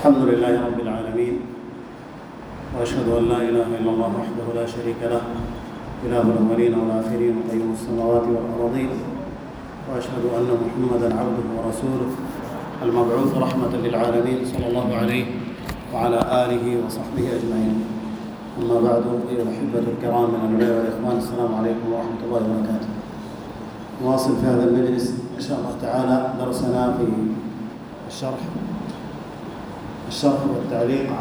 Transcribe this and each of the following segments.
الحمد لله رب العالمين، وأشهد أن لا إله إلا الله وحده لا شريك له، إله الأولين والآخرين وقيوم السماوات والأراضين، وأشهد أن محمدًا عبده ورسوله المبعوث رحمة للعالمين صلى الله عليه وعلى آله وصحبه أجمعين. أما بعد، أيها الأحبة الكرام من الأولياء والإخوان، السلام عليكم ورحمة الله وبركاته. نواصل في هذا المجلس إن شاء الله تعالى درسنا في الشرح والتعليق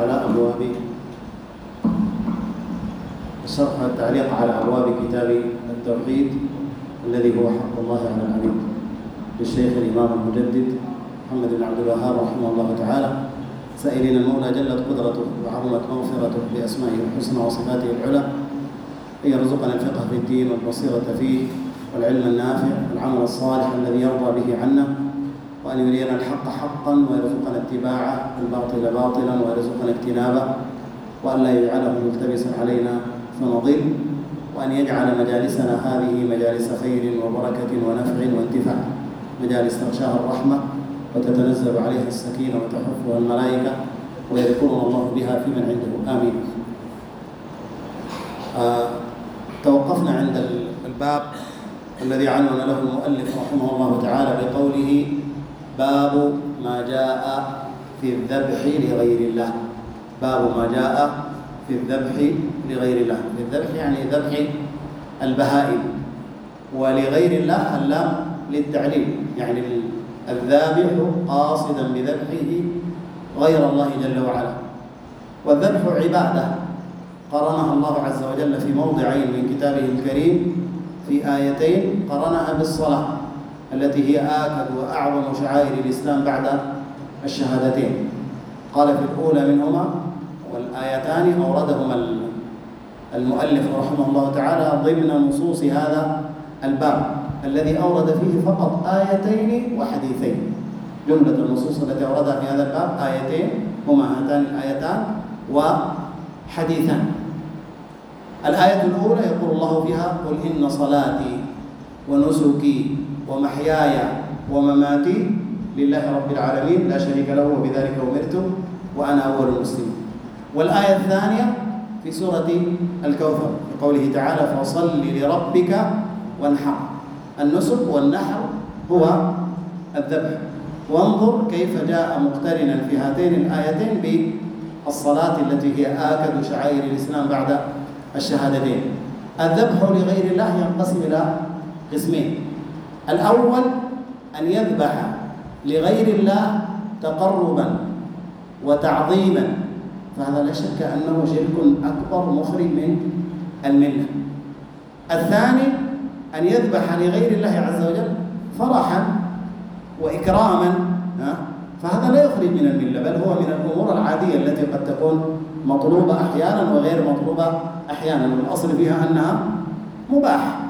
على أبواب كتاب التوحيد الذي هو حق الله على العبيد للشيخ الإمام المجدد محمد بن عبد الوهاب رحمه الله تعالى، سائلين المولى جلت قدرته وعظمت مغفرته بأسمائه الحسنى وصفاته العلى أن يرزقنا الفقه في الدين والبصيرة فيه والعلم النافع والعمل الصالح الذي يرضى به عنا، وأن يرينا الحق حقا ويرزقنا اتباعه والباطل باطلا ويرزقنا اجتنابه، وأن لا يجعله ملتبسا علينا فنضل، وأن يجعل مجالسنا هذه مجالس خير وبركة ونفع وانتفاع، مجالس تغشاها الرحمة وتتنزل عليها السكينة وتحفها الملائكة ويذكرنا الله بها في من عنده، آمين. توقفنا عند الباب الذي عنون له المؤلف رحمه الله تعالى بقوله: باب ما جاء في الذبح لغير الله. باب ما جاء في الذبح لغير الله. في الذبح يعني ذبح البهائم، ولغير الله اللام للتعليل، يعني الذابح قاصدا بذبحه غير الله جل وعلا. والذبح عبادة قرنها الله عز وجل في موضعين من كتابه الكريم، في آيتين قرنها بالصلاة التي هي آكد وأعظم شعائر الإسلام بعد الشهادتين. قال في الأولى منهما، والآيتان أوردهما المؤلف رحمه الله تعالى ضمن نصوص هذا الباب الذي أورد فيه فقط آيتين وحديثين. جملة النصوص التي أوردها في هذا الباب آيتين هما هاتان الآيتان وحديثان. الآية الأولى يقول الله فيها: قل إن صلاتي ونسكي ومحياي ومماتي لله رب العالمين لا شريك له وبذلك أمرت وأنا أول المسلمين. والآية الثانية في سورة الكوثر بقوله تعالى: فصل لربك وانحر. النسك والنحر هو الذبح. وانظر كيف جاء مقترنا في هاتين الآيتين بالصلاة التي هي آكد شعائر الإسلام بعد الشهادتين. الذبح لغير الله ينقسم إلى قسمين: الأول أن يذبح لغير الله تقربا وتعظيما، فهذا لا شك أنه شرك أكبر مخرج من الملة. الثاني أن يذبح لغير الله عز وجل فرحا وإكراما، فهذا لا يخرج من الملة، بل هو من الأمور العادية التي قد تكون مطلوبة أحيانا وغير مطلوبة أحيانا، والأصل فيها أنها مباح.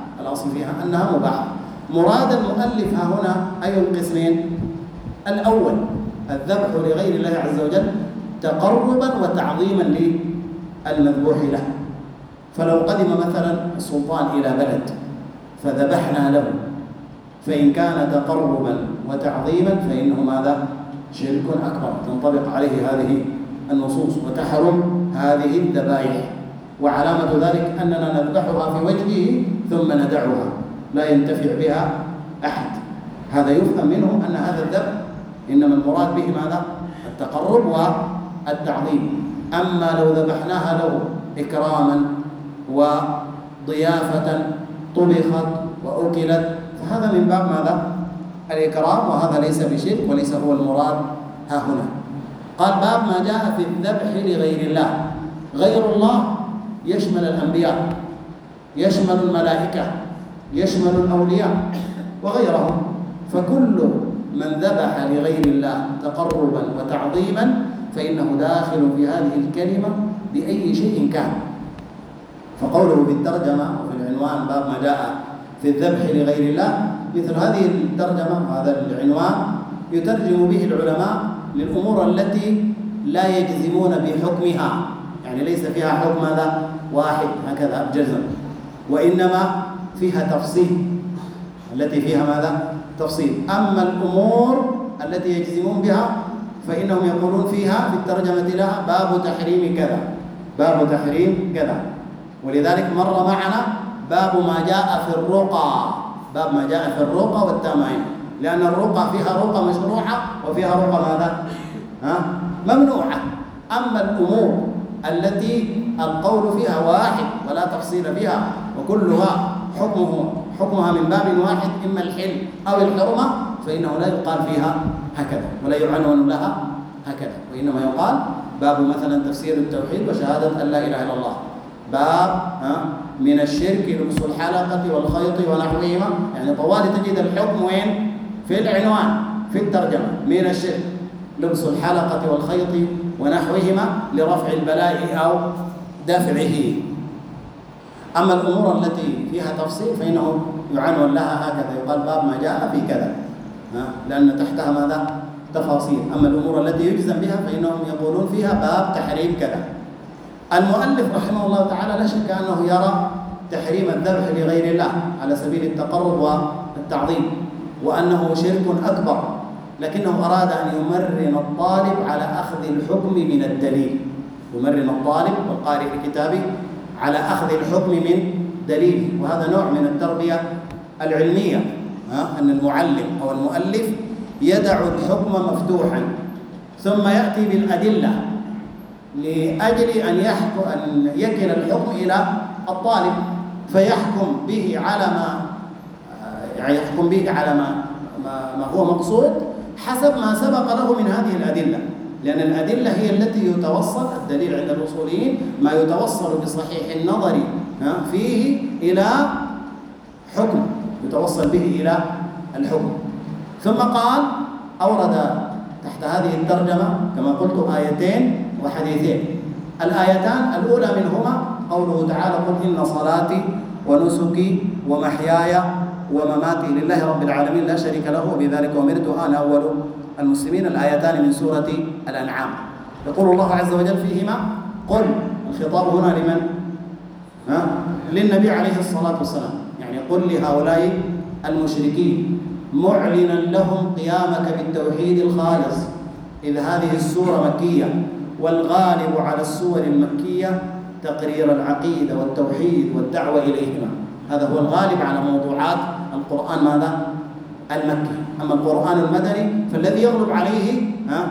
مراد المؤلف ها هنا أي القسمين؟ الأول الذبح لغير الله عز وجل تقربا وتعظيما للمذبوح له. فلو قدم مثلا السلطان إلى بلد فذبحنا له، فإن كان تقربا وتعظيما فإنه ماذا؟ شرك أكبر، تنطبق عليه هذه النصوص وتحرم هذه الذبائح. وعلامة ذلك أننا نذبحها في وجهه ثم ندعها لا ينتفع بها أحد. هذا يفهم منه أن هذا الذبح إنما المراد به ماذا؟ التقرب والتعظيم. أما لو ذبحناها له إكراما وضيافة طبخت وأكلت فهذا من باب ماذا؟ الإكرام، وهذا ليس بشرك وليس هو المراد ها هنا. قال: باب ما جاء في الذبح لغير الله. غير الله يشمل الأنبياء، يشمل الملائكة، يشمل الأولياء وغيرهم. فكل من ذبح لغير الله تقربا وتعظيما فإنه داخل في هذه الكلمة بأي شيء كان. فقوله بالترجمة وفي العنوان باب ما جاء في الذبح لغير الله، مثل هذه الترجمة وهذا العنوان يترجم به العلماء للأمور التي لا يجزمون بحكمها، يعني ليس فيها حكم هذا واحد هكذا جزم، وإنما فيها تفصيل، التي فيها ماذا؟ تفصيل. أما الأمور التي يجزمون بها فإنهم يقولون فيها في الترجمة لها باب تحريم كذا، باب تحريم كذا. ولذلك مر معنا باب ما جاء في الرقى، باب ما جاء في الرقى والتمائم، لأن الرقى فيها رقى مشروعة وفيها رقى ماذا؟ ممنوعة. أما الأمور التي القول فيها واحد ولا تفصيل فيها وكلها حكمها من باب واحد، إما الحل أو الحرمة، فإنه لا يقال فيها هكذا ولا يعنون لها هكذا، وإنما يقال باب مثلا تفسير التوحيد وشهادة أن لا إله إلا الله، باب من الشرك لبس الحلقة والخيط ونحوهما، يعني طوال تجد الحكم وين؟ في العنوان في الترجمة، من الشرك لبس الحلقة والخيط ونحوهما لرفع البلاء أو دفعه. أما الأمور التي فيها تفصيل فإنه يعنون لها هكذا، يقال باب ما جاء في كذا، لأن تحتها ماذا؟ تفاصيل. أما الأمور التي يجزم بها فإنهم يقولون فيها باب تحريم كذا. المؤلف رحمه الله تعالى لا شك أنه يرى تحريم الذبح لغير الله على سبيل التقرب والتعظيم وأنه شرك أكبر، لكنه أراد أن يمرن الطالب على أخذ الحكم من الدليل، يمرن الطالب والقارئ لكتابه على أخذ الحكم من دليله. وهذا نوع من التربية العلمية، أن المعلم أو المؤلف يدع الحكم مفتوحا ثم يأتي بالأدلة لأجل أن يكل الحكم إلى الطالب فيحكم به على ما هو مقصود حسب ما سبق له من هذه الأدلة، لأن الأدلة هي التي يتوصل الدليل عند الأصوليين ما يتوصل بصحيح النظر فيه إلى حكم، يتوصل به إلى الحكم. ثم قال أورد تحت هذه الترجمة كما قلت آيتين وحديثين. الآيتان الأولى منهما قوله تعالى قل إن صلاتي ونسكي ومحياي ومماتي لله رب العالمين لا شريك له وبذلك أمرت أنا أول المسلمين. الآيتان من سورة الأنعام. يقول الله عز وجل فيهما قل، الخطاب هنا لمن؟ للنبي عليه الصلاة والسلام، يعني قل لهؤلاء المشركين معلنا لهم قيامك بالتوحيد الخالص، إذ هذه السورة مكية والغالب على السور المكية تقرير العقيدة والتوحيد والدعوة إليهما، هذا هو الغالب على موضوعات القرآن ماذا؟ المكي. أما القرآن المدني فالذي يغلب عليه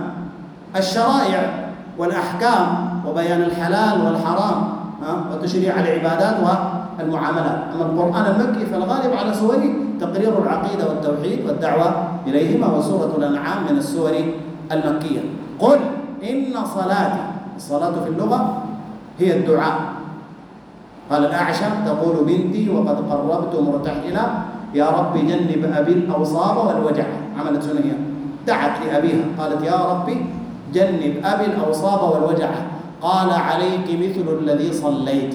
الشرائع والأحكام وبيان الحلال والحرام وتشريع العبادات والمعاملات. أما القرآن المكي فالغالب على سوره تقرير العقيدة والتوحيد والدعوة إليهما، وسورة الأنعام من السور المكية. قل إن صلاتي، الصلاة في اللغة هي الدعاء. قال الأعشى تقول بنتي وقد قربت مرتحلا يا رب جنب أبي الأوصاب والوجع، عملت شنو هي؟ دعت لأبيها قالت يا ربي جنب أبي الأوصاب والوجع، قال عليك مثل الذي صليت،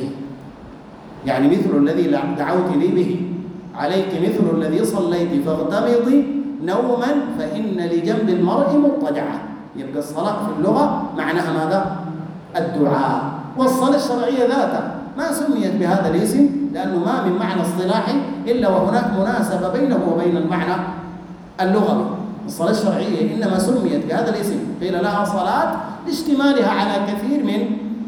يعني مثل الذي دعوت لي به، عليك مثل الذي صليت فاغتمضي نوما فإن لجنب المرء مضطجعا. يبقى الصلاة في اللغة معناها ماذا؟ الدعاء. والصلاة الشرعية ذاتها ما سميت بهذا الاسم لأنه ما من معنى اصطلاحي إلا وهناك مناسبة بينه وبين المعنى اللغوي. الصلاة الشرعية إنما سميت بهذا الاسم قيل لها صلاة لاشتمالها على كثير من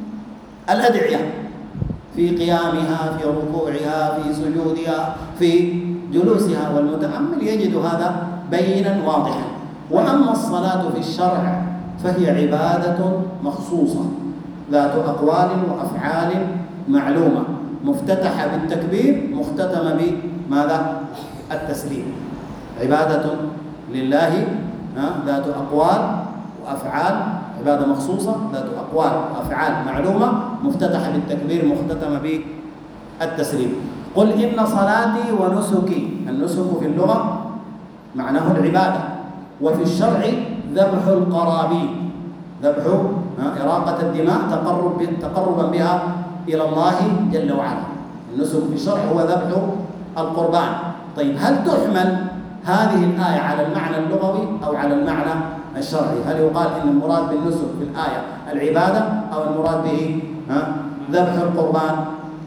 الأدعية في قيامها، في ركوعها، في سجودها، في جلوسها، والمتأمل يجد هذا بينا واضحا. وأما الصلاة في الشرع فهي عبادة مخصوصة ذات أقوال وأفعال معلومة، مفتتحة بالتكبير مختتمة بماذا؟ التسليم. عبادة لله ذات أقوال وأفعال، عبادة مخصوصة ذات أقوال وأفعال معلومة مفتتحة بالتكبير مختتمة بالتسليم. قل إن صلاتي ونسكي، النسك في اللغة معناه العبادة، وفي الشرع ذبح القرابين، ذبح إراقة الدماء تقربا بها إلى الله جل وعلا. النسك في الشرع هو ذبح القربان. طيب هل تحمل هذه الآية على المعنى اللغوي أو على المعنى الشرعي؟ هل يقال إن المراد بالنسك في الآية العبادة أو المراد به ذبح القربان؟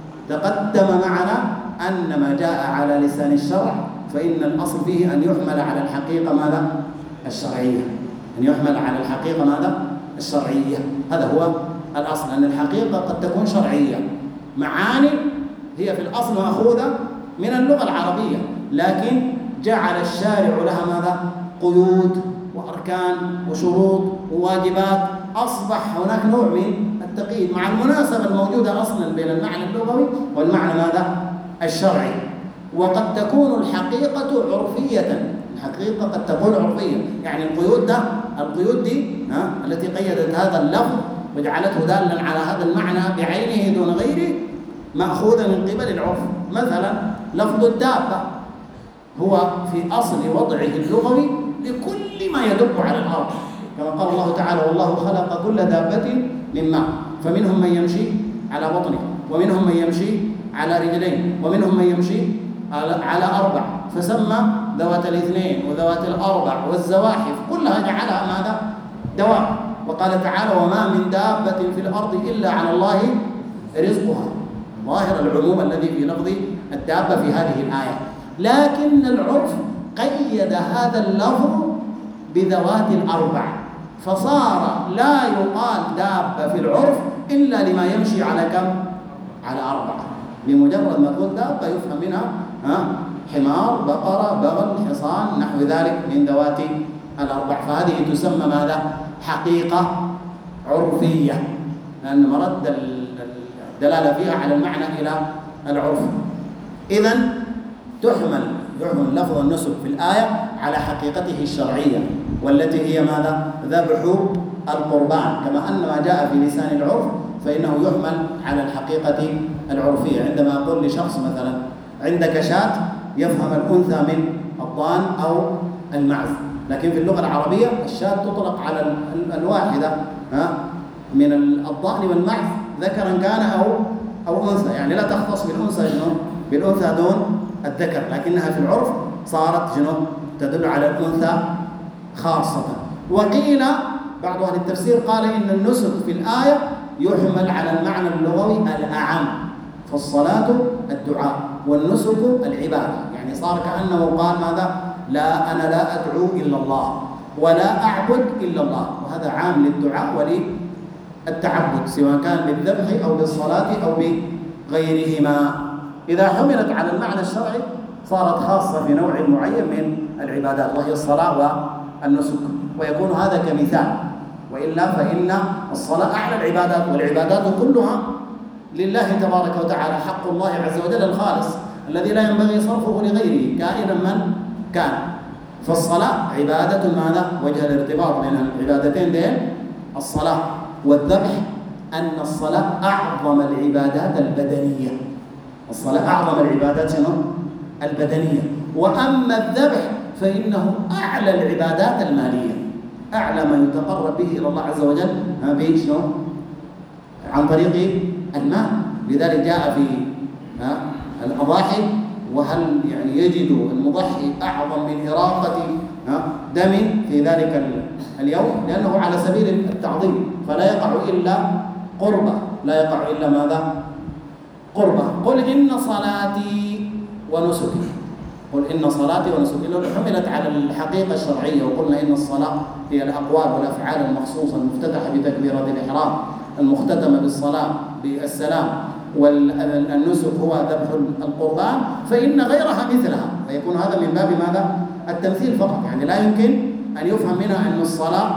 تقدم معنا أن ما جاء على لسان الشرع فإن الأصل فيه أن يحمل على الحقيقة ماذا؟ الشرعية. أن يحمل على الحقيقة ماذا؟ الشرعية. هذا هو الأصل، أن الحقيقة قد تكون شرعية، معاني هي في الأصل مأخوذة من اللغة العربية، لكن جعل الشارع لها ماذا؟ قيود وأركان وشروط وواجبات. أصبح هناك نوع من التقييد مع المناسبة الموجودة أصلا بين المعنى اللغوي والمعنى ماذا؟ الشرعي. وقد تكون الحقيقة عرفية، الحقيقة قد تكون عرفية، يعني القيود دي التي قيدت هذا اللفظ وجعلته دالا على هذا المعنى بعينه دون غيره مأخوذة من قبل العرف. مثلا لفظ الدابة هو في أصل وضعه اللغوي لكل ما يدب على الأرض، كما قال الله تعالى: والله خلق كل دابة من ماء فمنهم من يمشي على بطنه ومنهم من يمشي على رجلين ومنهم من يمشي على أربع، فسمى ذوات الاثنين وذوات الأربع والزواحف كلها جعلها ماذا؟ دواب. وقال تعالى: وما من دابة في الأرض إلا على الله رزقها. ظاهر العموم الذي في لفظ الدابة في هذه الآية، لكن العرف قيد هذا اللفظ بذوات الأربع، فصار لا يقال دابة في العرف إلا لما يمشي على كم؟ على أربعة. بمجرد ما تقول دابة يفهم منها حمار، بقرة، بغل، حصان، نحو ذلك من ذوات الأربع. فهذه تسمى ماذا؟ حقيقة عرفية، لأن مرد الدلالة فيها على المعنى إلى العرف. إذن يحمل لفظ النسك في الآية على حقيقته الشرعية، والتي هي ماذا؟ ذبح القربان، كما أن ما جاء في لسان العرف فإنه يحمل على الحقيقة العرفية. عندما أقول لشخص مثلا: عندك شاة، يفهم الأنثى من الضان أو المعز، لكن في اللغة العربية الشاة تطلق على الواحدة من الضأن والمعز، ذكرا كان أو أنثى، يعني لا تختص بالأنثى دون الذكر، لكنها في العرف صارت تدل على الأنثى خاصة. وقيل بعض أهل التفسير قال إن النسك في الآية يحمل على المعنى اللغوي الأعم، فالصلاة الدعاء والنسك العبادة، يعني صار كأنه قال ماذا؟ أنا لا أدعو إلا الله ولا أعبد إلا الله، وهذا عام للدعاء وللتعبد سواء كان بالذبح أو بالصلاة أو بغيرهما. إذا حملت على المعنى الشرعي صارت خاصة في نوع معين من العبادات، وهي الصلاة والنسك، ويكون هذا كمثال، وإلا فإن الصلاة أعلى العبادات، والعبادات كلها لله تبارك وتعالى، حق الله عز وجل الخالص الذي لا ينبغي صرفه لغيره كائنا من كان. فالصلاة عبادة ماذا؟ وجه الارتباط بين العبادتين دين الصلاة والذبح، أن الصلاة أعظم العبادات البدنية، الصلاة أعظم العبادات البدنية، وأما الذبح فإنه أعلى العبادات المالية، أعلى ما يتقرب به إلى الله عز وجل عن طريق المال. لذلك جاء في الأضاحي: وهل يعني يجد المضحي أعظم من إراقة دم في ذلك اليوم، لأنه على سبيل التعظيم، فلا يقع إلا قربة، لا يقع إلا ماذا؟ قربة. قل إن صلاتي ونسكي، قل إن صلاتي ونسكي لو حملت على الحقيقة الشرعية، وقلنا إن الصلاة هي الأقوال والأفعال المخصوصة المفتتحة بتكبيرة الإحرام، المختتمة بالصلاة بالسلام، والنسك هو ذبح القربان، فإن غيرها مثلها، فيكون هذا من باب ماذا؟ التمثيل فقط، يعني لا يمكن أن يفهم منها أن الصلاة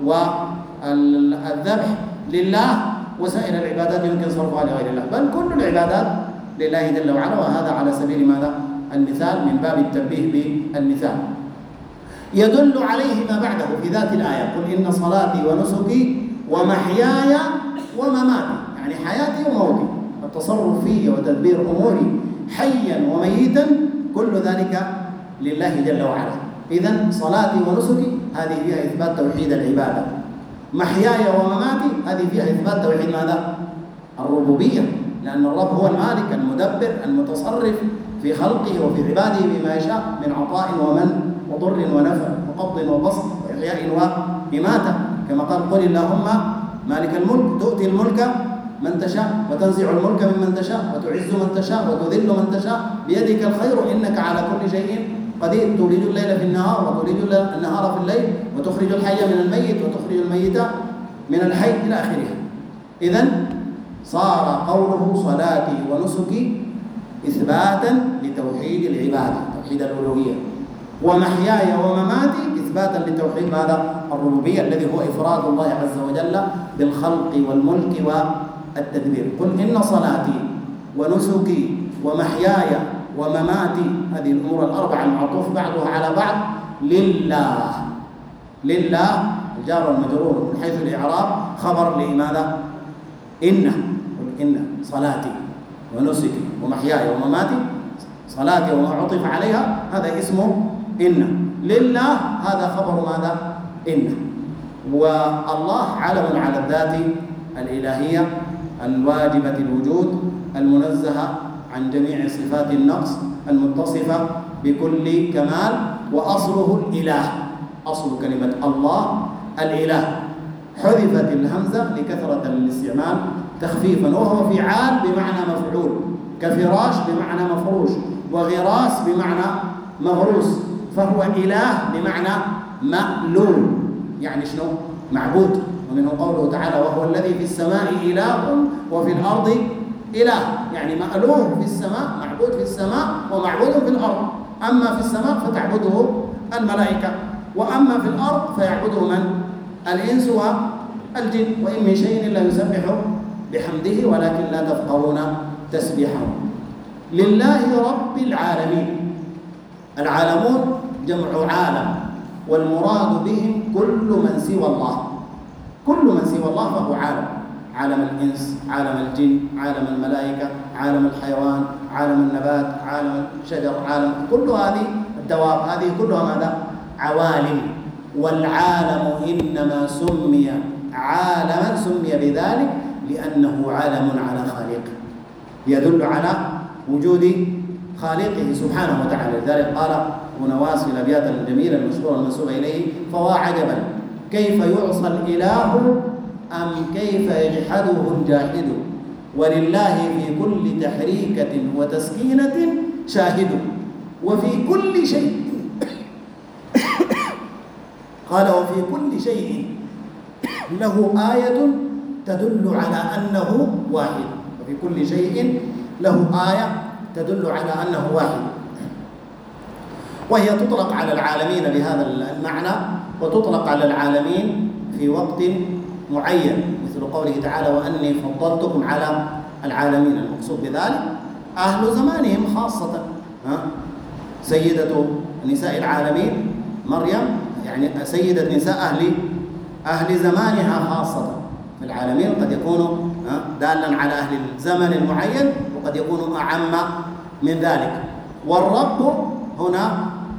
والذبح لله وسائر العبادات يمكن صرفها لغير الله، بل كل العبادات لله جل وعلا، وهذا على سبيل ماذا؟ المثال، من باب التنبيه بالمثال. يدل عليه ما بعده في ذات الآية: قل إن صلاتي ونسكي ومحياي ومماتي، يعني حياتي وموتي، التصرف فيه وتدبير أموري حيا وميتا، كل ذلك لله جل وعلا. إذن صلاتي ونسكي هذه فيها إثبات توحيد العبادة، محياي ومماتي هذه فيها إثبات توحيد ماذا؟ الربوبية، لأن الرب هو المالك المدبر المتصرف في خلقه وفي عباده بما يشاء من عطاء ومن وضر ونفع وقبض وبسط وإحياء وإماتة، كما قال: قل اللهم مالك الملك تؤتي الملك من تشاء وتنزع الملك ممن تشاء وتعز من تشاء وتذل من تشاء بيدك الخير إنك على كل شيء قدير، تولج الليل في النهار وتولج النهار في الليل، وتخرج الحي من الميت وتخرج الميت من الحي إلى آخرها. إذن صار قوله صلاتي ونسكي إثباتا لتوحيد العبادة، توحيد الألوهية، ومحياي ومماتي إثباتا لتوحيد ماذا؟ الربوبية، الذي هو إفراد الله عز وجل بالخلق والملك والتدبير. قل إن صلاتي ونسكي ومحياي ومماتي، هذه الأمور الأربعة المعطوف بعضها على بعض، لله. لله الجار والمجرور من حيث الإعراب خبر لماذا؟ إن. قل إن صلاتي ونسكي ومحياي ومماتي، صلاتي وما عطف عليها هذا اسمه إن. لله هذا خبر ماذا؟ إن. والله علم على الذات الإلهية الواجبة الوجود المنزهة عن جميع صفات النقص المتصفة بكل كمال، وأصله الإله. أصل كلمة الله الإله، حذفت الهمزة لكثرة الاستعمال تخفيفا، وهو فعال بمعنى مفعول، كفراش بمعنى مفروش، وغراس بمعنى مغروس، فهو إله بمعنى مألوه، يعني شنو؟ معبود. ومنه قوله تعالى وهو الذي في السماء إله وفي الأرض إله، يعني مألوه في السماء، معبود في السماء ومعبود في الأرض. أما في السماء فتعبده الملائكة، وأما في الأرض فيعبده من؟ الإنس والجن. وإن من شيء إلا يسبح بحمده ولكن لا تفقهون تسبيحه. لله رب العالمين. العالمون جمع عالم، والمراد بهم كل من سوى الله. كل من سوى الله فهو عالم، عالم الإنس، عالم الجن، عالم الملائكة، عالم الحيوان، عالم النبات، عالم الشجر، عالم كل هذه الدواب، هذه كلها ماذا؟ عوالم. والعالم إنما سمي عالما، سمي بذلك لأنه عالم على خالقه، يدل على وجود خالقه سبحانه وتعالى. لذلك قال ونواس في الأبيات الجميلة المشهورة المنسوبة إليه: فوا عجبا كيف يعصى الإله أم كيف يجحده الجاحد، ولله في كل تحريكة وتسكينة شاهد، وفي كل شيء قال وفي كل شيء له آية تدل على أنه واحد. وفي كل شيء له آية تدل على أنه واحد، وهي تطلق على العالمين بهذا المعنى، وتطلق على العالمين في وقت معين، مثل قوله تعالى وأني فضلتكم على العالمين. المقصود بذلك أهل زمانهم خاصة، سيدة نساء العالمين مريم، يعني سيدة نساء أهل زمانها خاصة. العالمين قد يكون دالا على أهل الزمن المعين، وقد يكون أعم من ذلك. والرب هنا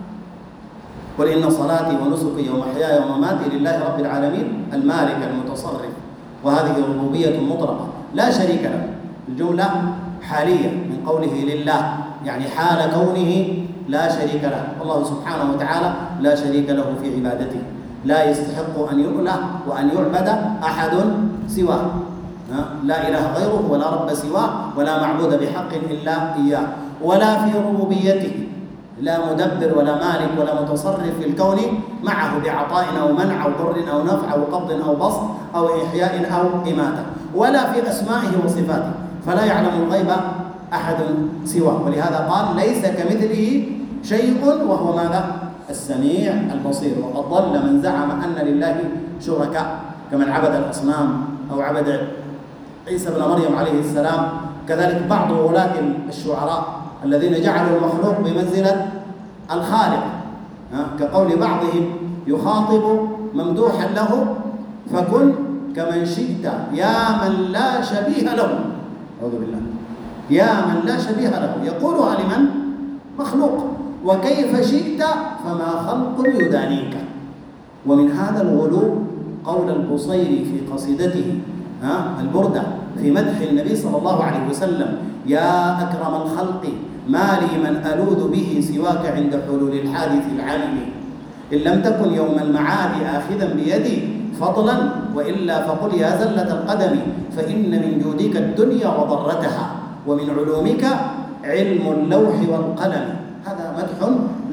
قل إن صلاتي ونسكي ومحياي ومماتي لله رب العالمين المالك المتصرف، وهذه ربوبية مطلقة لا شريك له. الجملة حالية من قوله لله، يعني حال كونه لا شريك له. الله سبحانه وتعالى لا شريك له في عبادته، لا يستحق أن يؤله وأن يعبد أحد سواه، لا إله غيره ولا رب سواه ولا معبود بحق إلا إياه. ولا في ربوبيته لا مدبر ولا مالك ولا متصرف في الكون معه بعطاء أو منع أو ضر أو نفع أو قبض أو بسط أو إحياء أو إماتة، ولا في أسمائه وصفاته، فلا يعلم الغيب أحد سواه. ولهذا قال ليس كمثله شيء وهو ماذا؟ السميع البصير. وقد ضل من زعم أن لله شركاء كمن عبد الأصنام أو عبد عيسى بن مريم عليه السلام. كذلك بعض ولاة الشعراء الذين جعلوا المخلوق بمنزلة الخالق، كقول بعضهم يخاطب ممدوحا له فكن كمن شئت يا من لا شبيه له. أعوذ بالله. يا من لا شبيه له، يقولها لمن؟ مخلوق. وكيف شئت فما خلق يدانيك. ومن هذا الغلو قول البصيري في قصيدته البردة في مدح النبي صلى الله عليه وسلم: يا أكرم الخلق ما لي من ألوذ به سواك عند حلول الحادث العالم، إن لم تكن يوم المعاد آخذا بيدي فضلا وإلا فقل يا زلة القدم، فإن من جودك الدنيا وضرتها ومن علومك علم اللوح والقلم. هذا مدح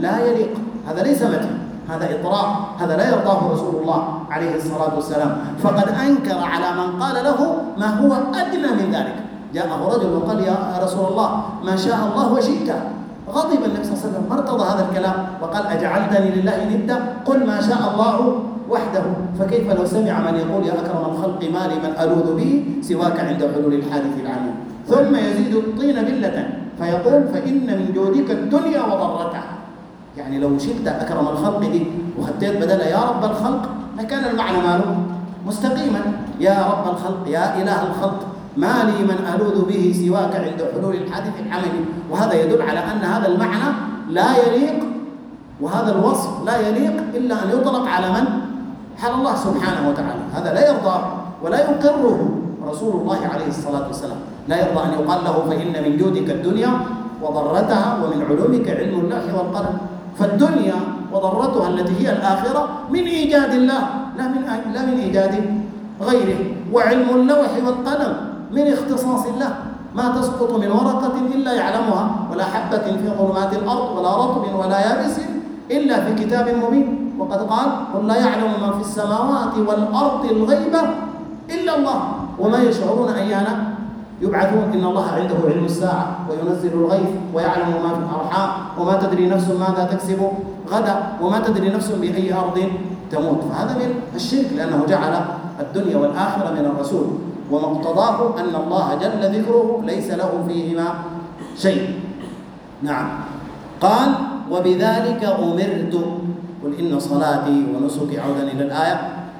لا يليق، هذا ليس مدح، هذا إطراء، هذا لا يرضاه رسول الله عليه الصلاة والسلام. فقد أنكر على من قال له ما هو أدنى من ذلك. جاءه رجل وقال يا رسول الله ما شاء الله وشئت. غضب النبي صلى الله عليه وسلم، ما ارتضى هذا الكلام، وقال أجعلتني لله ندا؟ قل ما شاء الله وحده. فكيف لو سمع من يقول يا أكرم الخلق ما لي من ألوذ به سواك عند حلول الحادث العميم. ثم يزيد الطين بلة فيقول فإن من جودك الدنيا وضرتها. يعني لو شلت أكرم الخلق دي وخديت بدلها يا رب الخلق لكان المعنى ماله مستقيما. يا رب الخلق، يا إله الخلق، ما لي من ألوذ به سواك عند حلول الحادث العملي. وهذا يدل على أن هذا المعنى لا يليق، وهذا الوصف لا يليق إلا أن يطلق على من؟ على الله سبحانه وتعالى. هذا لا يرضى ولا يقره رسول الله عليه الصلاة والسلام. لا يرضى أن يقال له فإن من جودك الدنيا وضرتها ومن علومك علم اللوح والقلم. فالدنيا وضرتها التي هي الآخرة من إيجاد الله لا من إيجاد غيره. وعلم اللوح والقلم من اختصاص الله، ما تسقط من ورقة إلا يعلمها، ولا حبة في ظلمات الأرض ولا رطب ولا يابس إلا في كتاب مبين. وقد قال قل لا يعلم من في السماوات والأرض الغيب إلا الله وما يشعرون أيان يبعثون. إن الله عنده علم الساعة وينزل الغيث ويعلم ما في الأرحام وما تدري نفس ماذا تكسب غدا وما تدري نفس بأي أرض تموت. فهذا من الشرك، لأنه جعل الدنيا والآخرة من الرسول، ومقتضاه أن الله جل ذكره ليس له فيهما شيء. نعم. قال وبذلك أمرت. قل إن صلاتي ونسكي، عودا إلى الآية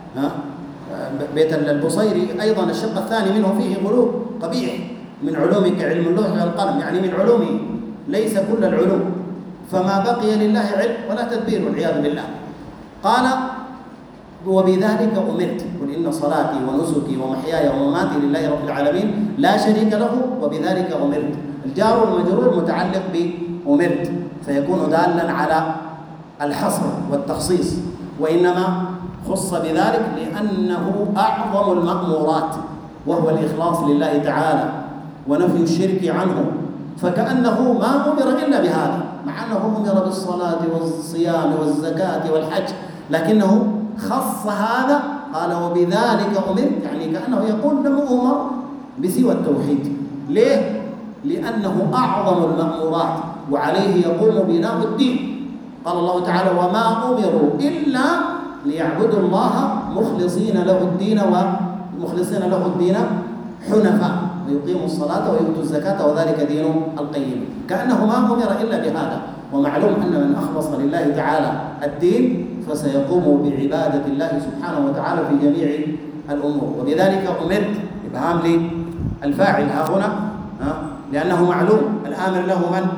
بيت البصيري أيضا الشق الثاني منه فيه غلو قبيح. من علومك علم اللوح والقلم، يعني من علومه ليس كل العلوم، فما بقي لله علم ولا تدبير والعياذ بالله. قال وبذلك أمرت. قل إن صلاتي ونسكي ومحياي ومماتي لله رب العالمين لا شريك له وبذلك أمرت. الجار والمجرور متعلق بأمرت فيكون دالا على الحصر والتخصيص، وإنما خص بذلك لأنه أعظم المأمورات، وهو الإخلاص لله تعالى ونفي الشرك عنه. فكأنه ما أمر إلا بهذا، مع أنه أمر بالصلاة والصيام والزكاة والحج، لكنه خص هذا. قال وبذلك أمرت، يعني كأنه يقول لم أمر بسوى التوحيد. ليه؟ لأنه أعظم المأمورات وعليه يقوم بناء الدين. قال الله تعالى وما أمروا إلا ليعبدوا الله مخلصين له الدين حنفاء ويقيموا الصلاة ويؤتوا الزكاة وذلك دين القيم. كأنه ما أمر إلا بهذا. ومعلوم أن من أخلص لله تعالى الدين فسيقوم بعبادة الله سبحانه وتعالى في جميع الأمور. وبذلك أمرت إبهام للفاعل ها هنا، لأنه معلوم الآمر له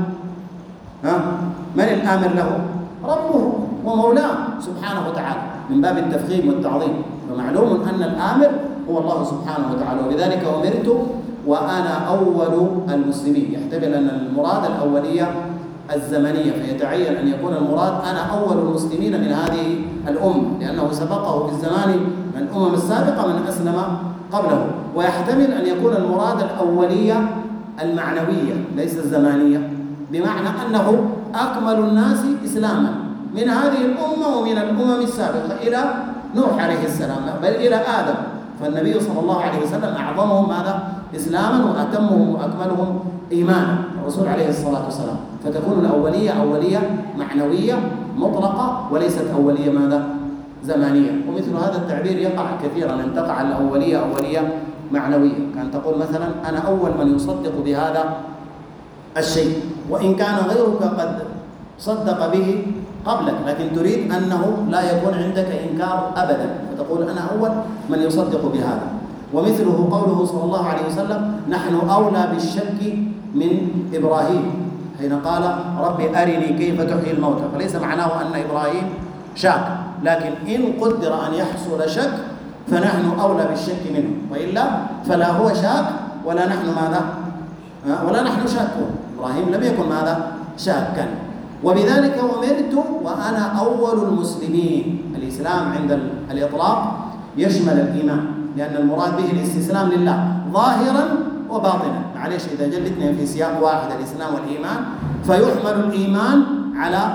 من الآمر له؟ ربه ومولاه سبحانه وتعالى، من باب التفخيم والتعظيم. فمعلوم أن الآمر هو الله سبحانه وتعالى. وبذلك أمرت وأنا أول المسلمين. يحتمل أن المراد الأولية الزمنية، فيتعين أن يكون المراد أنا أول المسلمين من هذه الأمة، لأنه سبقه في الزمان من الأمم السابقة من أسلم قبله. ويحتمل أن يكون المراد الأولية المعنوية ليس الزمانية، بمعنى أنه أكمل الناس إسلاما من هذه الأمة ومن الأمم السابقة إلى نوح عليه السلام، بل إلى آدم. فالنبي صلى الله عليه وسلم أعظمهم ماذا؟ إسلاما، وأتمهم وأكملهم إيمانا، الرسول عليه الصلاة والسلام. فتكون الأولية أولية معنوية مطلقة وليست أولية ماذا؟ زمانية. ومثل هذا التعبير يقع كثيرا، أن تقع الأولية أولية معنوية، كان تقول مثلا أنا أول من يصدق بهذا الشيء، وإن كان غيرك قد صدق به قبلك، لكن تريد أنه لا يكون عندك إنكار أبدا، فتقول أنا أول من يصدق بهذا. ومثله قوله صلى الله عليه وسلم نحن أولى بالشك من إبراهيم حين قال رب أرني كيف تحيي الموتى. فليس معناه أن إبراهيم شاك، لكن إن قدر أن يحصل شك فنحن أولى بالشك منه، وإلا فلا هو شاك ولا نحن ماذا؟ ولا نحن شاكون. إبراهيم لم يكن ماذا؟ شاكا. وبذلك أمرت وأنا أول المسلمين. الإسلام عند الإطلاق يشمل الإيمان، لأن المراد به الاستسلام لله ظاهرا وباطنا. معليش إذا جاء الاثنين في سياق واحد الإسلام والإيمان فيحمل الإيمان على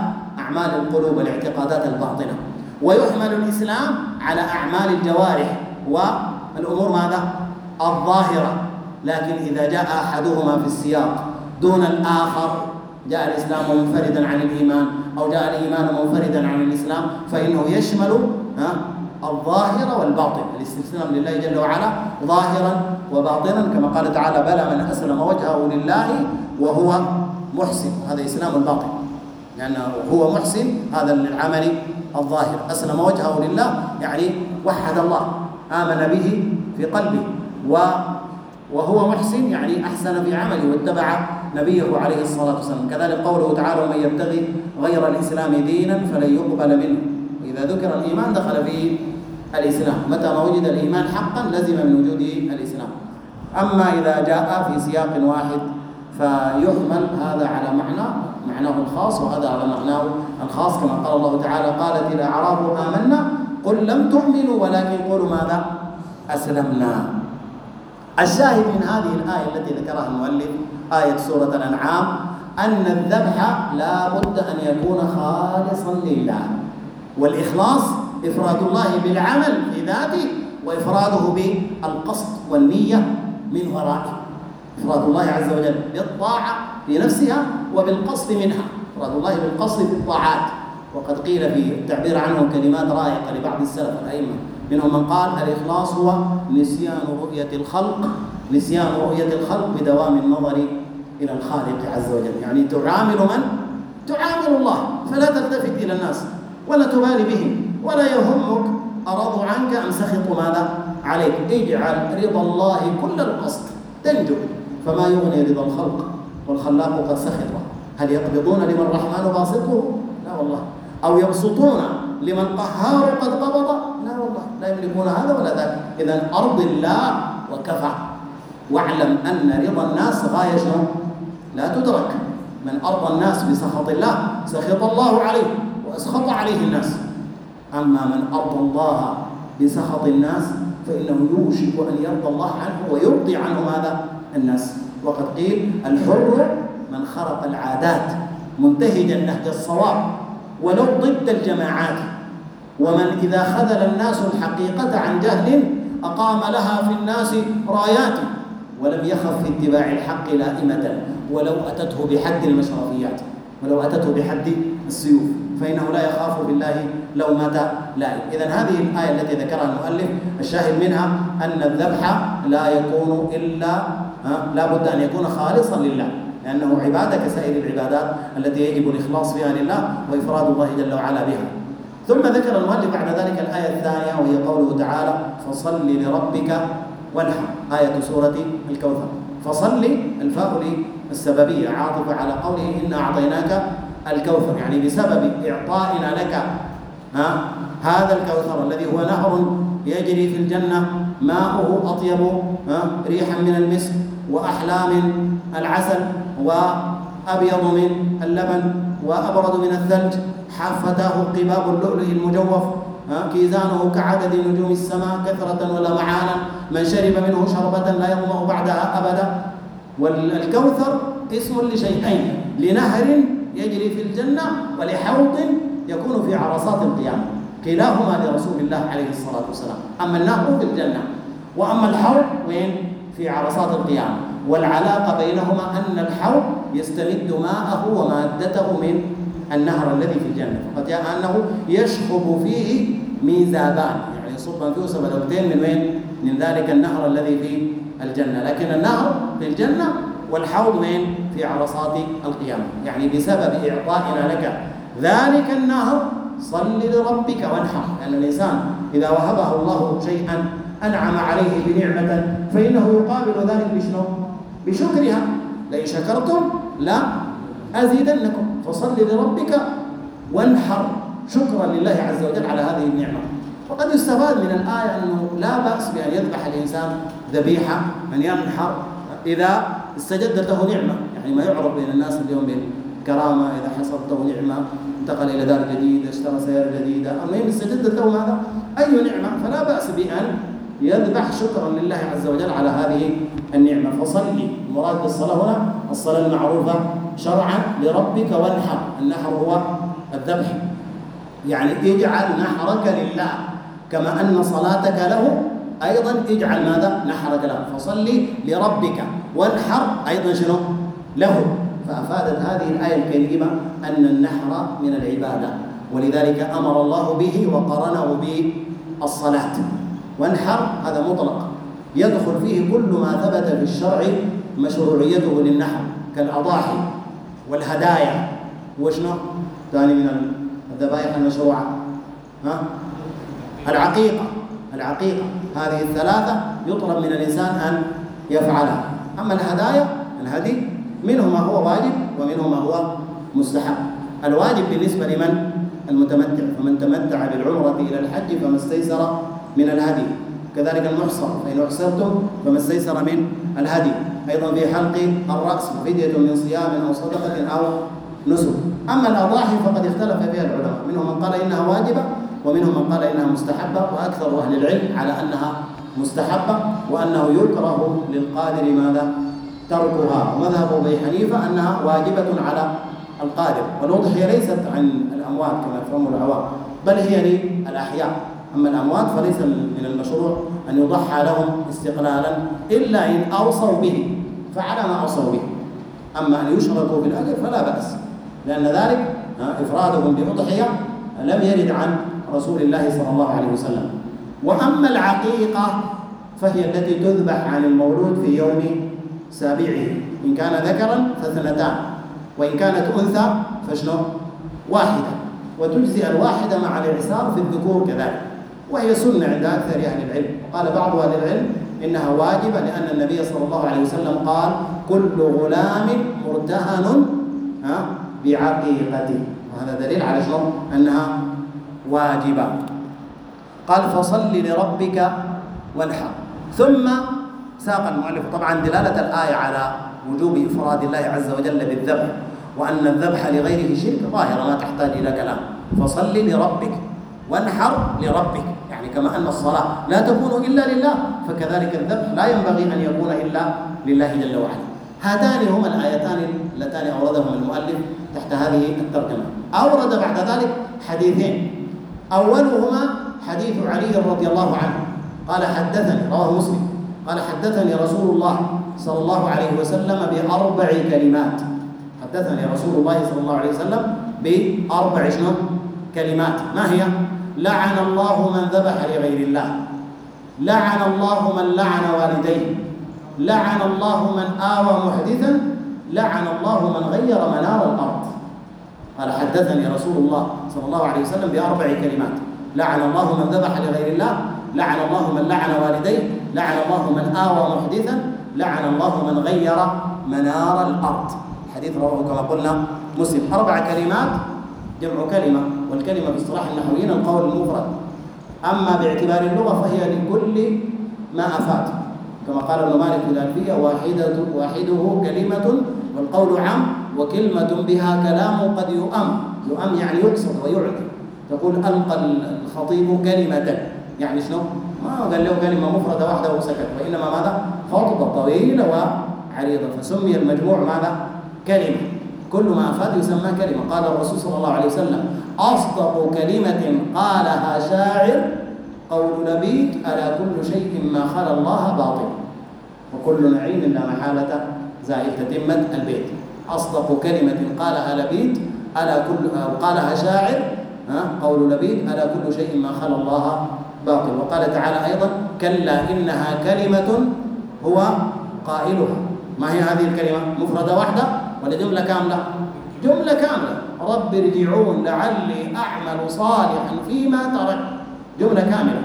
أعمال القلوب والاعتقادات الباطنة، ويحمل الإسلام على أعمال الجوارح والأمور ماذا؟ الظاهرة. لكن إذا جاء أحدهما في السياق دون الآخر، جاء الإسلام منفردا عن الإيمان أو جاء الإيمان منفردا عن الإسلام، فإنه يشمل الظاهر والباطن. الاستسلام لله جل وعلا ظاهرا وباطنا، كما قال تعالى: بلى من أسلم وجهه لله وهو محسن. هذا إسلام الباطن، لأنه هو محسن، هذا للعمل الظاهر. أسلم وجهه لله يعني وحد الله، آمن به في قلبه، وهو محسن يعني أحسن في عمله واتبع نبيه عليه الصلاة والسلام. كذلك قوله تعالى: ومن يبتغي غير الإسلام دينا فلن يقبل منه. إذا ذكر الإيمان دخل فيه الإسلام، متى ما وجد الإيمان حقا لزم من وجوده الإسلام. أما إذا جاء في سياق واحد فيحمل هذا على معناه الخاص وهذا على معناه الخاص، كما قال الله تعالى: قالت الأعراب آمنا قل لم تؤمنوا ولكن قولوا ماذا؟ أسلمنا. الشاهد من هذه الآية التي ذكرها المؤلف، آية سورة الأنعام، أن الذبح لا بد أن يكون خالصا لله، والإخلاص إفراد الله بالعمل في ذاته، وإفراده بالقصد والنية من ورائه. إفراد الله عز وجل بالطاعة في نفسها وبالقصد منها، إفراد الله بالقصد في الطاعات. وقد قيل في التعبير عنه كلمات رائقة لبعض السلف الأئمة، منهم من قال: الإخلاص هو نسيان رؤية الخلق بدوام النظر إلى الخالق عز وجل. يعني تعامل من؟ تعامل الله، فلا تلتفت إلى الناس ولا تبالي بهم، ولا يهمك أرضوا عنك أم سخطوا ماذا عليك. اجعل رضا الله كل القصد تنجو، فما يغني رضا الخلق والخلاق قد سخط. هل يقبضون لمن الرحمن باسطه؟ لا والله. أو يبسطون لمن قهار قد قبض؟ لا والله، لا يملكون هذا ولا ذاك. إذن أرض الله وكفى، واعلم أن رضا الناس غاية شنو؟ لا تدرك. من أرضى الناس بسخط الله سخط الله عليه وأسخط عليه الناس. أما من أرضى الله بسخط الناس فإنه يوشك أن يرضى الله عنه ويرضي عنه ماذا؟ الناس. وقد قيل: الحر من خرق العادات منتهجا نهج الصواب ولو ضد الجماعات، ومن إذا خذل الناس الحقيقة عن جهل أقام لها في الناس رايات، ولم يخف في اتباع الحق لائمة ولو أتته بحد المشرفيات، ولو أتته بحد السيوف، فإنه لا يخاف بالله لومة لائم. إذن هذه الآية التي ذكرها المؤلف الشاهد منها أن الذبح لا يكون إلا لا بد أن يكون خالصا لله، لأنه عبادة كسائر العبادات التي يجب الإخلاص فيها لله وإفراد الله جل وعلا بها. ثم ذكر المؤلف بعد ذلك الآية الثانية، وهي قوله تعالى: فصل لربك وانحر، آية سورة الكوثر. فصل، الفاء للسببية عاطفة على قوله: إنا أعطيناك الكوثر، يعني بسبب إعطائنا لك هذا الكوثر الذي هو نهر يجري في الجنة، ماؤه أطيب ريحا من المسك وأحلى من العسل وأبيض من اللبن وأبرد من الثلج، حافتاه قباب اللؤلؤ المجوف، كيزانه كعدد نجوم السماء كثرة ولا معانا، من شرب منه شربة لا يظمأ بعدها أبدا. والكوثر اسم لشيئين: لنهر يجري في الجنة ولحوض يكون في عرصات القيامة، كلاهما لرسول الله عليه الصلاة والسلام. أما النهر في الجنة، وأما الحوض وين؟ في عرصات القيامة. والعلاقة بينهما أن الحوض يستمد ماءه ومادته من النهر الذي في الجنة، فقد جاء أنه يشخب فيه ميزابان، يعني يصب فيه سبلتين من وين؟ من ذلك النهر الذي في الجنة. لكن النهر في الجنة والحوض وين؟ في عرصات القيامة. يعني بسبب إعطائنا لك ذلك النهر صل لربك وانحر، لأن الإنسان إذا وهبه الله شيئا أنعم عليه بنعمة فإنه يقابل ذلك بشنو؟ بشكرها. لئن شكرتم لا أزيدنكم، فصل لربك وانحر، شكرا لله عز وجل على هذه النعمة. وقد يستفاد من الآية أنه لا بأس بأن يذبح الإنسان ذبيحة، أن ينحر إذا استجدت له نعمة، يعني ما يعرف بين الناس اليوم بالكرامة، إذا حصلت له نعمة انتقل إلى دار جديدة، اشترى سيارة جديدة، المهم استجدت له ماذا؟ أي نعمة، فلا بأس بأن يذبح شكرا لله عز وجل على هذه النعمة. فصلي، المراد بالصلاة هنا الصلاة المعروفة شرعا لربك وانحر. النحر هو الذبح، يعني اجعل نحرك لله كما أن صلاتك له أيضا اجعل ماذا؟ نحرك له، فصلي لربك وانحر أيضا شنو؟ له. فأفادت هذه الآية الكريمة أن النحر من العبادة، ولذلك أمر الله به وقرنه بالصلاة. وانحر هذا مطلق يدخل فيه كل ما ثبت في الشرع مشروعيته للنحر كالأضاحي والهدايا وشنو ثاني من الذبائح المشروعة؟ العقيقة هذه الثلاثة يطلب من الإنسان أن يفعلها. أما الهدايا الهدي منه ما هو واجب ومنه ما هو مستحب. الواجب بالنسبة لمن؟ المتمتع، فمن تمتع بالعمرة إلى الحج فما استيسر من الهدي. كذلك المحصر فإن أحصرتم فما استيسر من الهدي. أيضا في حلق الرأس فدية من صيام أو صدقة أو نسك. أما الأضاحي فقد اختلف فيها العلماء، منهم من قال إنها واجبة ومنهم من قال إنها مستحبة، وأكثر أهل العلم على أنها مستحبة وأنه يكره للقادر ماذا؟ تركها. ومذهب أبي حنيفة أنها واجبة على القادر. والأضحية ليست عن الأموات كما يفهم العوام، بل هي للأحياء. أما الأموات فليس من المشروع أن يضحى لهم استقلالا إلا إن أوصوا به، فعلى ما أوصوا به. أما أن يشركوا بالأجر فلا بأس، لأن ذلك إفرادهم بأضحية لم يرد عن رسول الله صلى الله عليه وسلم. وأما العقيقة فهي التي تذبح عن المولود في يوم سابعه، إن كان ذكرا فاثنتان، وإن كانت أنثى فشنو؟ واحدة، وتجزئ الواحدة مع الإعسار في الذكور كذلك، وهي سنة عند أكثر أهل العلم. وقال بعض أهل العلم إنها واجبة لأن النبي صلى الله عليه وسلم قال كل غلام مرتهن بعقيقته، وهذا دليل على شنو؟ أنها واجبة. قال فصل لربك وانحر. ثم ساق المؤلف طبعا دلالة الآية على وجوب إفراد الله عز وجل بالذبح، وأن الذبح لغيره شرك ظاهرة ما تحتاج إلى كلام. فصل لربك وانحر لربك، يعني كما أن الصلاة لا تكون إلا لله فكذلك الذبح لا ينبغي أن يكون إلا لله جل وعلا. هاتان هما الآيتان اللتان أوردهما المؤلف تحت هذه الترجمة. أورد بعد ذلك حديثين، أولهما حديث علي رضي الله عنه قال حدثني، رواه مسلم، قال حدثني رسول الله صلى الله عليه وسلم بأربع كلمات. حدثني رسول الله صلى الله عليه وسلم بأربع شنو؟ كلمات. ما هي؟ لعن الله من ذبح لغير الله، لعن الله من لعن والديه، لعن الله من آوى محدثا، لعن الله من غير منار الأرض. قال حدثني رسول الله صلى الله عليه وسلم بأربع كلمات: لعن الله من ذبح لغير الله، لعن الله من لعن والديه، لعن الله من آوى محدثا، لعن الله من غير منار الأرض. الحديث رواه كما قلنا مسلم. أربع كلمات جمع كلمة، والكلمة في اصطلاح النحويين القول المفرد، أما باعتبار اللغة فهي لكل ما أفاد، كما قال ابن مالك في الألفية: واحده كلمة والقول عام، وكلمة بها كلام قد يؤم يعني يقصد ويعطي. تقول ألقى الخطيب كلمة، يعني شنو؟ ما قال له كلمة مفردة واحدة وسكت، وإنما ماذا؟ خطبة طويلة وعريضة، فسمي المجموع ماذا؟ كلمة. كل ما أفاد يسمى كلمة. قال الرسول صلى الله عليه وسلم: أصدق كلمة قالها شاعر قول لبيد: ألا كل شيء ما خلا الله باطل، وكل نعيم لا محالة زائل. تتمة البيت. أصدق كلمة قالها لبيد قالها شاعر قول لبيد: ألا كل شيء ما خلا الله باطل. وقال تعالى أيضا: كلا إنها كلمة هو قائلها. ما هي هذه الكلمة؟ مفردة واحدة ولا جملة كاملة؟ جملة كاملة. رب ارجعون لعلي أعمل صالحا فيما ترك. جملة كاملة.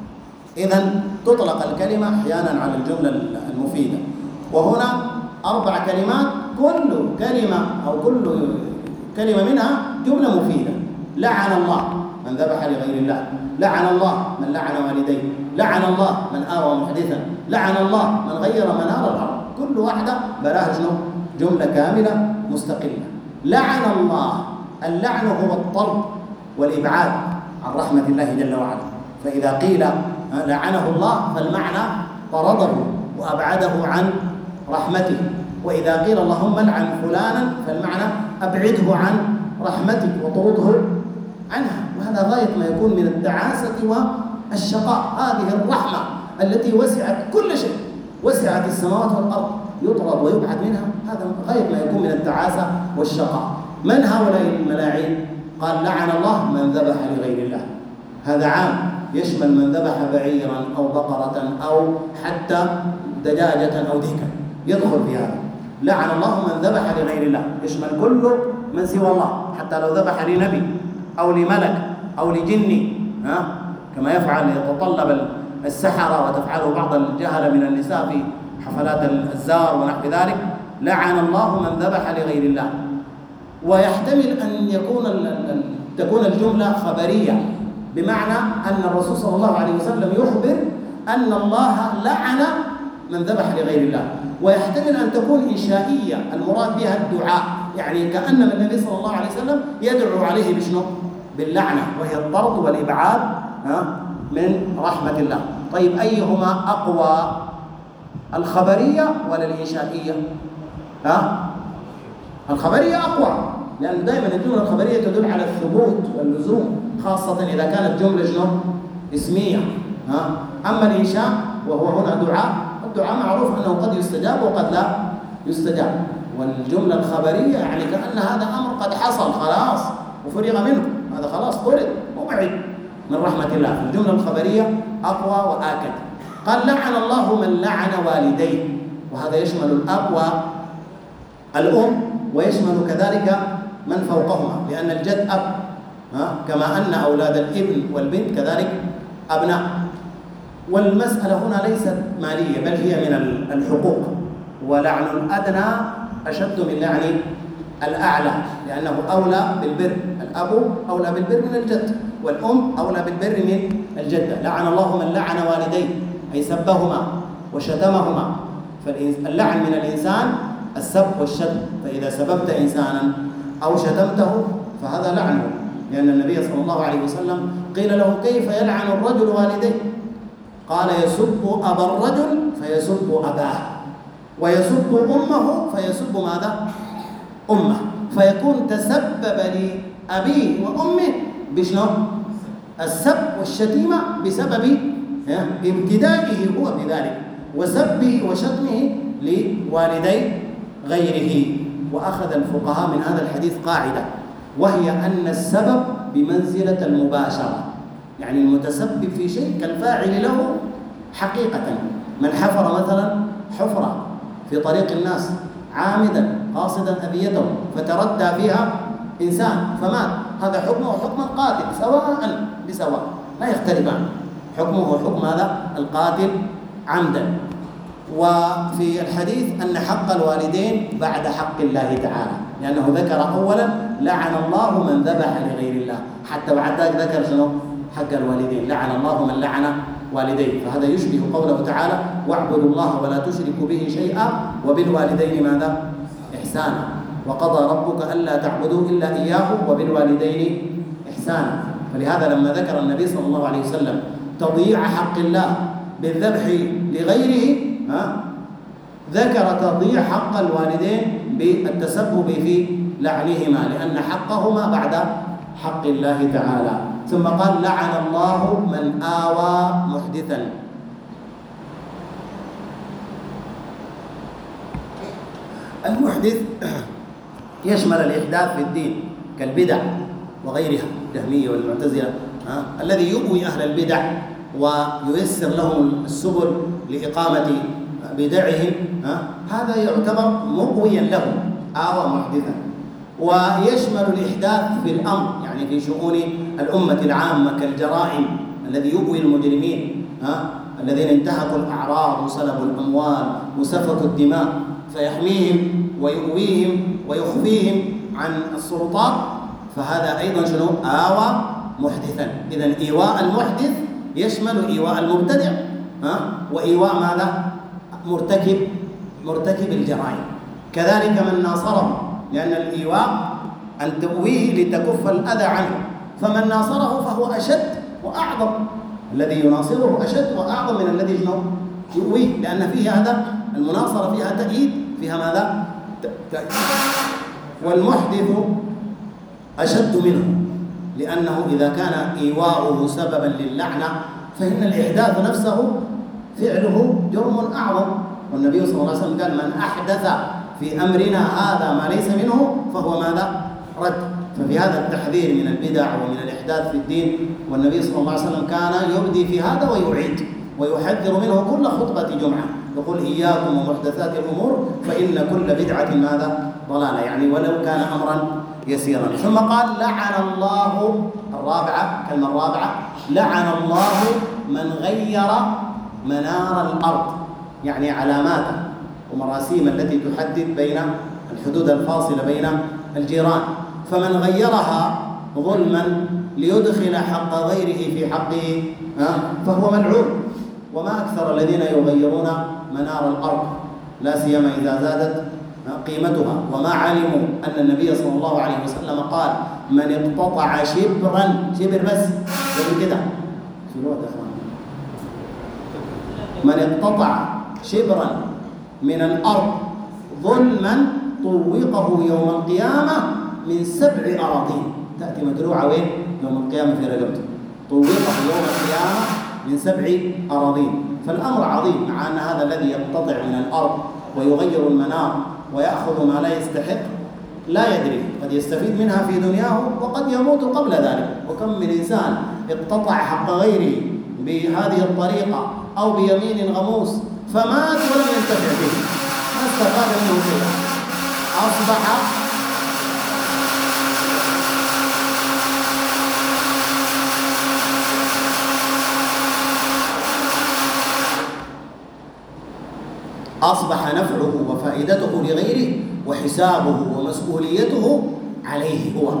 إذن تطلق الكلمة أحيانا على الجملة المفيدة. وهنا أربع كلمات، كل كلمة أو كل كلمة منها جملة مفيدة. لعن الله من ذبح لغير الله، لعن الله من لعن والديه، لعن الله من آوى محدثا، لعن الله من غير منار الأرض. كل واحدة بلاها شنو؟ جملة كاملة مستقلة. لعن الله، اللعن هو الطرد والإبعاد عن رحمة الله جل وعلا. فإذا قيل لعنه الله فالمعنى طرده وأبعده عن رحمته، وإذا قيل اللهم لعن فلانا فالمعنى أبعده عن رحمتك وطرده عنها. وهذا غاية ما يكون من التعاسة والشقاء. هذه الرحمة التي وسعت كل شيء، وسعت السماوات والأرض، يطرد ويبعد منها، هذا غاية ما يكون من التعاسة والشقاء. من هؤلاء الملاعين؟ قال لعن الله من ذبح لغير الله. هذا عام يشمل من ذبح بعيرا أو بقرة أو حتى دجاجة أو ديكا، يدخل في هذا. لعن الله من ذبح لغير الله، يشمل كل من سوى الله، حتى لو ذبح لنبي أو لملك أو لجني، كما يفعل يتطلب السحرة وتفعله بعض الجهلة من النساء في حفلات الزار ونحو ذلك. لعن الله من ذبح لغير الله. ويحتمل أن تكون الجملة خبرية، بمعنى أن الرسول صلى الله عليه وسلم يخبر أن الله لعن من ذبح لغير الله. ويحتمل أن تكون إنشائية، المراد بها الدعاء، يعني كأن النبي صلى الله عليه وسلم يدعو عليه بشنو؟ باللعنة، وهي الطرد والإبعاد من رحمة الله. طيب أيهما أقوى، الخبرية ولا الإنشائية؟ الخبرية أقوى، لأن دائما الجملة الخبرية تدل على الثبوت واللزوم، خاصة إذا كانت جملة شنو؟ اسمية. أما الإنشاء وهو هنا دعاء، الدعاء معروف أنه قد يستجاب وقد لا يستجاب. والجملة الخبرية يعني كأن هذا أمر قد حصل خلاص وفرغ منه، هذا خلاص طرد وبعد من رحمة الله. الجملة الخبرية أقوى وآكد. قال لعن الله من لعن والديه، وهذا يشمل الأب والأم، ويشمل كذلك من فوقهما، لأن الجد أب، كما أن أولاد الابن والبنت كذلك أبناء. والمسألة هنا ليست مالية، بل هي من الحقوق. ولعن الأدنى أشد من لعن الأعلى، لأنه أولى بالبر. الأب أولى بالبر من الجد، والأم أولى بالبر من الجدة. لعن الله من لعن والديه، أي سبهما وشتمهما. فاللعن من الإنسان السب والشتم، فإذا سببت إنسانا أو شتمته فهذا لعنه، لأن النبي صلى الله عليه وسلم قيل له كيف يلعن الرجل والديه؟ قال يسب أبا الرجل فيسب أباه، ويسب أمه فيسب ماذا؟ أمه، فيكون تسبب لأبيه وأمه بشنو؟ السب والشتيمة بسبب ابتدائه هو بذلك، وسبه وشتمه لوالدي غيره. وأخذ الفقهاء من هذا الحديث قاعدة، وهي أن السبب بمنزلة المباشرة، يعني المتسبب في شيء كالفاعل له حقيقة. من حفر مثلا حفرة في طريق الناس عامدا قاصدا أذيتهم فتردى فيها إنسان فمات، هذا حكمه حكم القاتل سواء بسواء، لا يختلفان، حكمه حكم هذا القاتل عمدا. وفي الحديث أن حق الوالدين بعد حق الله تعالى، لأنه ذكر أولا لعن الله من ذبح لغير الله، حتى بعد ذلك ذكر شنو؟ حق الوالدين، لعن الله من لعن والديه. فهذا يشبه قوله تعالى واعبدوا الله ولا تشركوا به شيئا وبالوالدين ماذا؟ إحسانا، وقضى ربك ألا تعبدوا إلا إياه وبالوالدين إحسانا. فلهذا لما ذكر النبي صلى الله عليه وسلم تضييع حق الله بالذبح لغيره، ذكر تضييع حق الوالدين بالتسبب في لعنهما، لأن حقهما بعد حق الله تعالى. ثم قال لعن الله من آوى محدثا. المحدث يشمل الإحداث في الدين كالبدع وغيرها، الجهمية والمعتزلة، الذي يؤوي أهل البدع وييسر لهم السبل لإقامة بدعهم، هذا يعتبر مؤويا لهم، آوى محدثا. ويشمل الإحداث في الأمر، يعني في شؤون الأمة العامة كالجرائم، الذي يؤوي المجرمين، الذين انتهكوا الأعراض وسلبوا الأموال وسفكوا الدماء، فيحميهم ويؤويهم ويخفيهم عن السلطات، فهذا أيضا شنو؟ آوى محدثا. إذن إيواء المحدث يشمل إيواء المبتدع، وإيواء ماذا؟ مرتكب الجرائم. كذلك من ناصره، لأن الإيواء أن تؤويه لتكف الأذى عنه، فمن ناصره فهو أشد وأعظم، الذي يناصره أشد وأعظم من الذي يؤويه، لأن فيه هذا المناصرة فيها تأييد، فيها ماذا؟ تأييد. والمحدث أشد منه، لأنه إذا كان إيواؤه سببا للعنة فإن الإحداث نفسه فعله جرم أعظم. والنبي صلى الله عليه وسلم قال: من أحدث في أمرنا هذا ما ليس منه فهو ماذا؟ رد. ففي هذا التحذير من البدع ومن الإحداث في الدين، والنبي صلى الله عليه وسلم كان يبدي في هذا ويعيد ويحذر منه كل خطبة جمعة، يقول: إياكم ومحدثات الأمور فإن كل بدعة ماذا؟ ضلالة، يعني ولو كان أمرا يسيرا. ثم قال: لعن الله، الرابعة، كلمة الرابعة، لعن الله من غير منار الأرض، يعني علامات ومراسيم التي تحدد بين الحدود الفاصلة بين الجيران، فمن غيرها ظلما ليدخل حق غيره في حقه فهو ملعون. وما أكثر الذين يغيرون منار الأرض، لا سيما إذا زادت قيمتها، وما علموا أن النبي صلى الله عليه وسلم قال: من اقتطع شبرا، شبر بس قبل كده، من اقتطع شبرا من الأرض ظلما طوقه يوم القيامة من 7 أراضين. تأتي مدروعة وين؟ يوم القيامة في رقبته، طوقه يوم القيامة من 7 أراضين. فالأمر عظيم، مع أن هذا الذي يقتطع من الأرض ويغير المنار ويأخذ ما لا يستحق لا يدري، قد يستفيد منها في دنياه وقد يموت قبل ذلك. وكم من إنسان اقتطع حق غيره بهذه الطريقة أو بيمين غموس فمات ولم ينتفع به، ما استفاد منه شيئا، أصبح نفعه وفائدته لغيره، وحسابه ومسؤوليته عليه هو.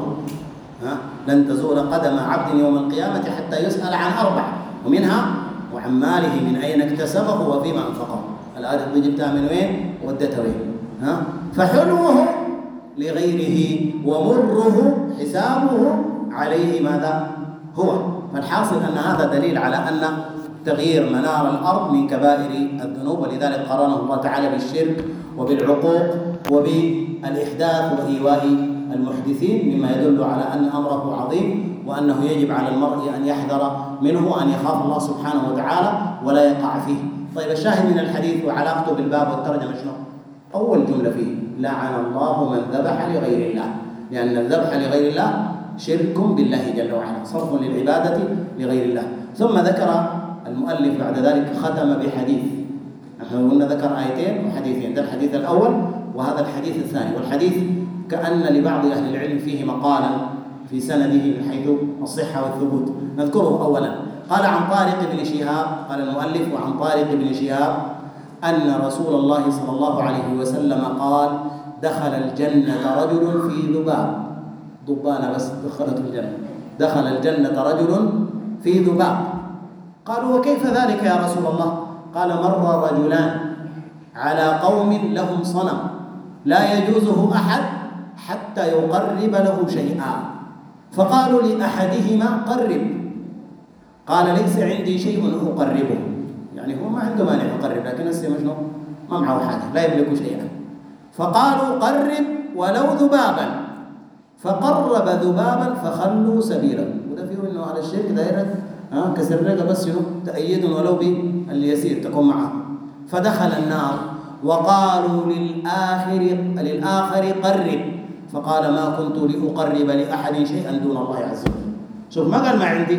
لن تزول قدم عبد يوم القيامة حتى يسأل عن 4، ومنها وعن ماله من أين اكتسبه وفيما أنفقه. الآية دي جبتها من وين ودتها وين؟ فحلوه لغيره ومره حسابه عليه ماذا؟ هو. فالحاصل أن هذا دليل على أن تغيير منار الأرض من كبائر الذنوب، ولذلك قرنه الله تعالى بالشرك وبالعقوق وبالإحداث وإيواء المحدثين، مما يدل على أن أمره عظيم، وأنه يجب على المرء أن يحذر منه وأن يخاف الله سبحانه وتعالى ولا يقع فيه. طيب، الشاهد من الحديث وعلاقته بالباب والترجمة شنو؟ أول جملة فيه: لعن الله من ذبح لغير الله، لأن الذبح لغير الله شرك بالله جل وعلا، صرف للعبادة لغير الله. ثم ذكر المؤلف بعد ذلك ختم بحديث. نحن قلنا ذكر آيتين وحديثين، ده الحديث الأول وهذا الحديث الثاني. والحديث كأن لبعض أهل العلم فيه مقالا في سنده من حيث الصحة والثبوت، نذكره أولا. قال عن طارق بن شهاب، قال المؤلف: وعن طارق بن شهاب أن رسول الله صلى الله عليه وسلم قال: دخل الجنة رجل في ذباب، ضبانة بس دخلت الجنة، دخل الجنة رجل في ذباب. قالوا: وكيف ذلك يا رسول الله؟ قال: مر رجلان على قوم لهم صنم لا يجوزه أحد حتى يقرب له شيئا، فقالوا لأحدهما: قرب. قال: ليس عندي شيء أقربه، يعني هو ما عنده مانع يقرب، لكن هسه مجنو ما معه حاجة، لا يملك شيئا. فقالوا: قرب ولو ذبابا، فقرب ذبابا فخلوا سبيله. وده فيه انه على الشرك دائرة كسر رقه بس تأييد ولو باليسير تكون معه. فدخل النار وقالوا للآخر قرب، فقال: ما كنت لأقرب لأحد شيئا دون الله عز وجل. شوف، ما قال ما عندي،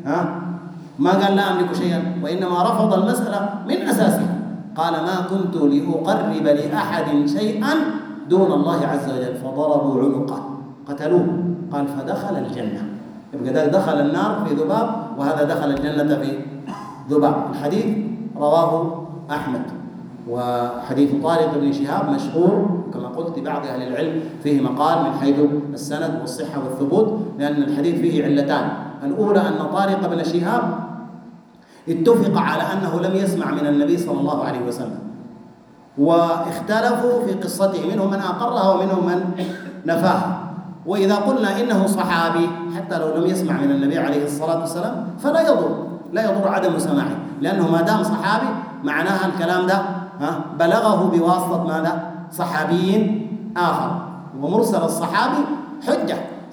ما قال لا أملك شيئا، وإنما رفض المسألة من أساسها. قال: ما كنت لأقرب لأحد شيئا دون الله عز وجل، فضربوا عنقه قتلوه. قال: فدخل الجنة. يبقى دخل النار في ذباب، وهذا دخل الجنة في ذباب. الحديث رواه أحمد، وحديث طارق بن شهاب مشهور كما قلت لبعض أهل العلم، فيه مقال من حيث السند والصحة والثبوت، لأن الحديث فيه علتان. الأولى أن طارق بن شهاب اتفق على أنه لم يسمع من النبي صلى الله عليه وسلم، واختلفوا في قصته، منهم من أقرها ومنهم من نفاها. وإذا قلنا إنه صحابي حتى لو لم يسمع من النبي عليه الصلاة والسلام فلا يضر عدم سماعه، لأنه ما دام صحابي معناها الكلام ده بلغه بواسطة ماذا؟ صحابي آخر، ومرسل الصحابي حجة.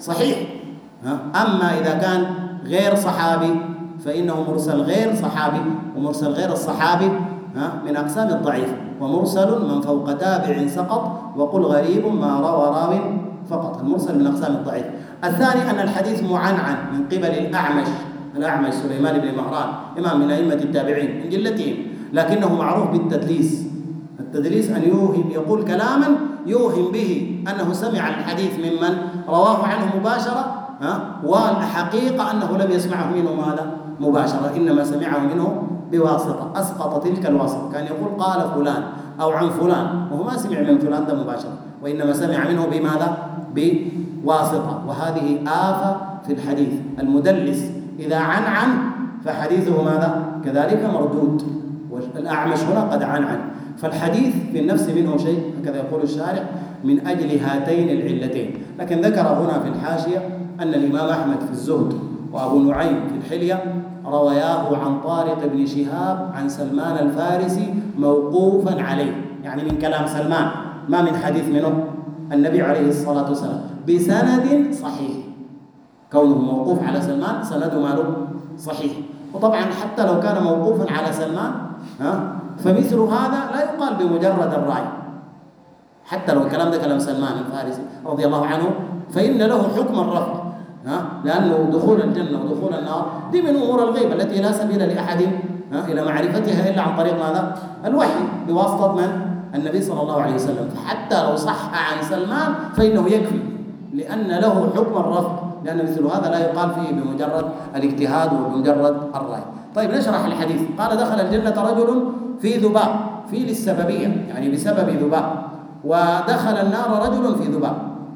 صحيح. أما إذا كان غير صحابي فإنه مرسل غير صحابي، ومرسل غير الصحابي من أقسام الضعيف، ومرسل من فوق تابع سقط، وقل غريب ما روى راو فقط. المرسل من أقسام الضعيف. الثاني أن الحديث معنعن من قبل الأعمش سليمان بن مهران، إمام من أئمة التابعين من جلتهم، لكنه معروف بالتدليس. التدليس أن يقول كلاما يوهم به أنه سمع الحديث ممن رواه عنه مباشرة، والحقيقة أنه لم يسمعه منه ماذا؟ مباشرة، إنما سمعه منه بواسطة، أسقط تلك الواسطة. كان يقول قال فلان أو عن فلان، وهو ما سمع من فلان ده مباشرة، وإنما سمع منه بماذا؟ بواسطة. وهذه آفة في الحديث. المدلس إذا عن فحديثه ماذا؟ كذلك مردود، والأعمش هنا قد عن. فالحديث في النفس منه شيء، هكذا يقول الشارع، من أجل هاتين العلتين. لكن ذكر هنا في الحاشية أن الإمام أحمد في الزهد وأبو نعيم في الحلية رواياه عن طارق بن شهاب عن سلمان الفارسي موقوفا عليه، يعني من كلام سلمان، ما من حديث منه النبي عليه الصلاة والسلام، بسند صحيح. كونه موقوف على سلمان سنده ماله صحيح. وطبعا حتى لو كان موقوفا على سلمان فمثل هذا لا يقال بمجرد الرأي، حتى لو الكلام ده كلام سلمان الفارسي رضي الله عنه، فإن له حكم الرفع، لأنه دخول الجنة ودخول النار دي من أمور الغيب التي لا سبيل لأحد إلى معرفتها إلا عن طريق ماذا؟ الوحي بواسطة من؟ النبي صلى الله عليه وسلم. فحتى لو صح عن سلمان فإنه يكفي، لأن له حكم الرفع، لأن مثل هذا لا يقال فيه بمجرد الاجتهاد وبمجرد الرأي. طيب نشرح الحديث. قال دخل الجنة رجل في ذباب، في للسببية يعني بسبب ذباب، ودخل النار رجل في ذباب.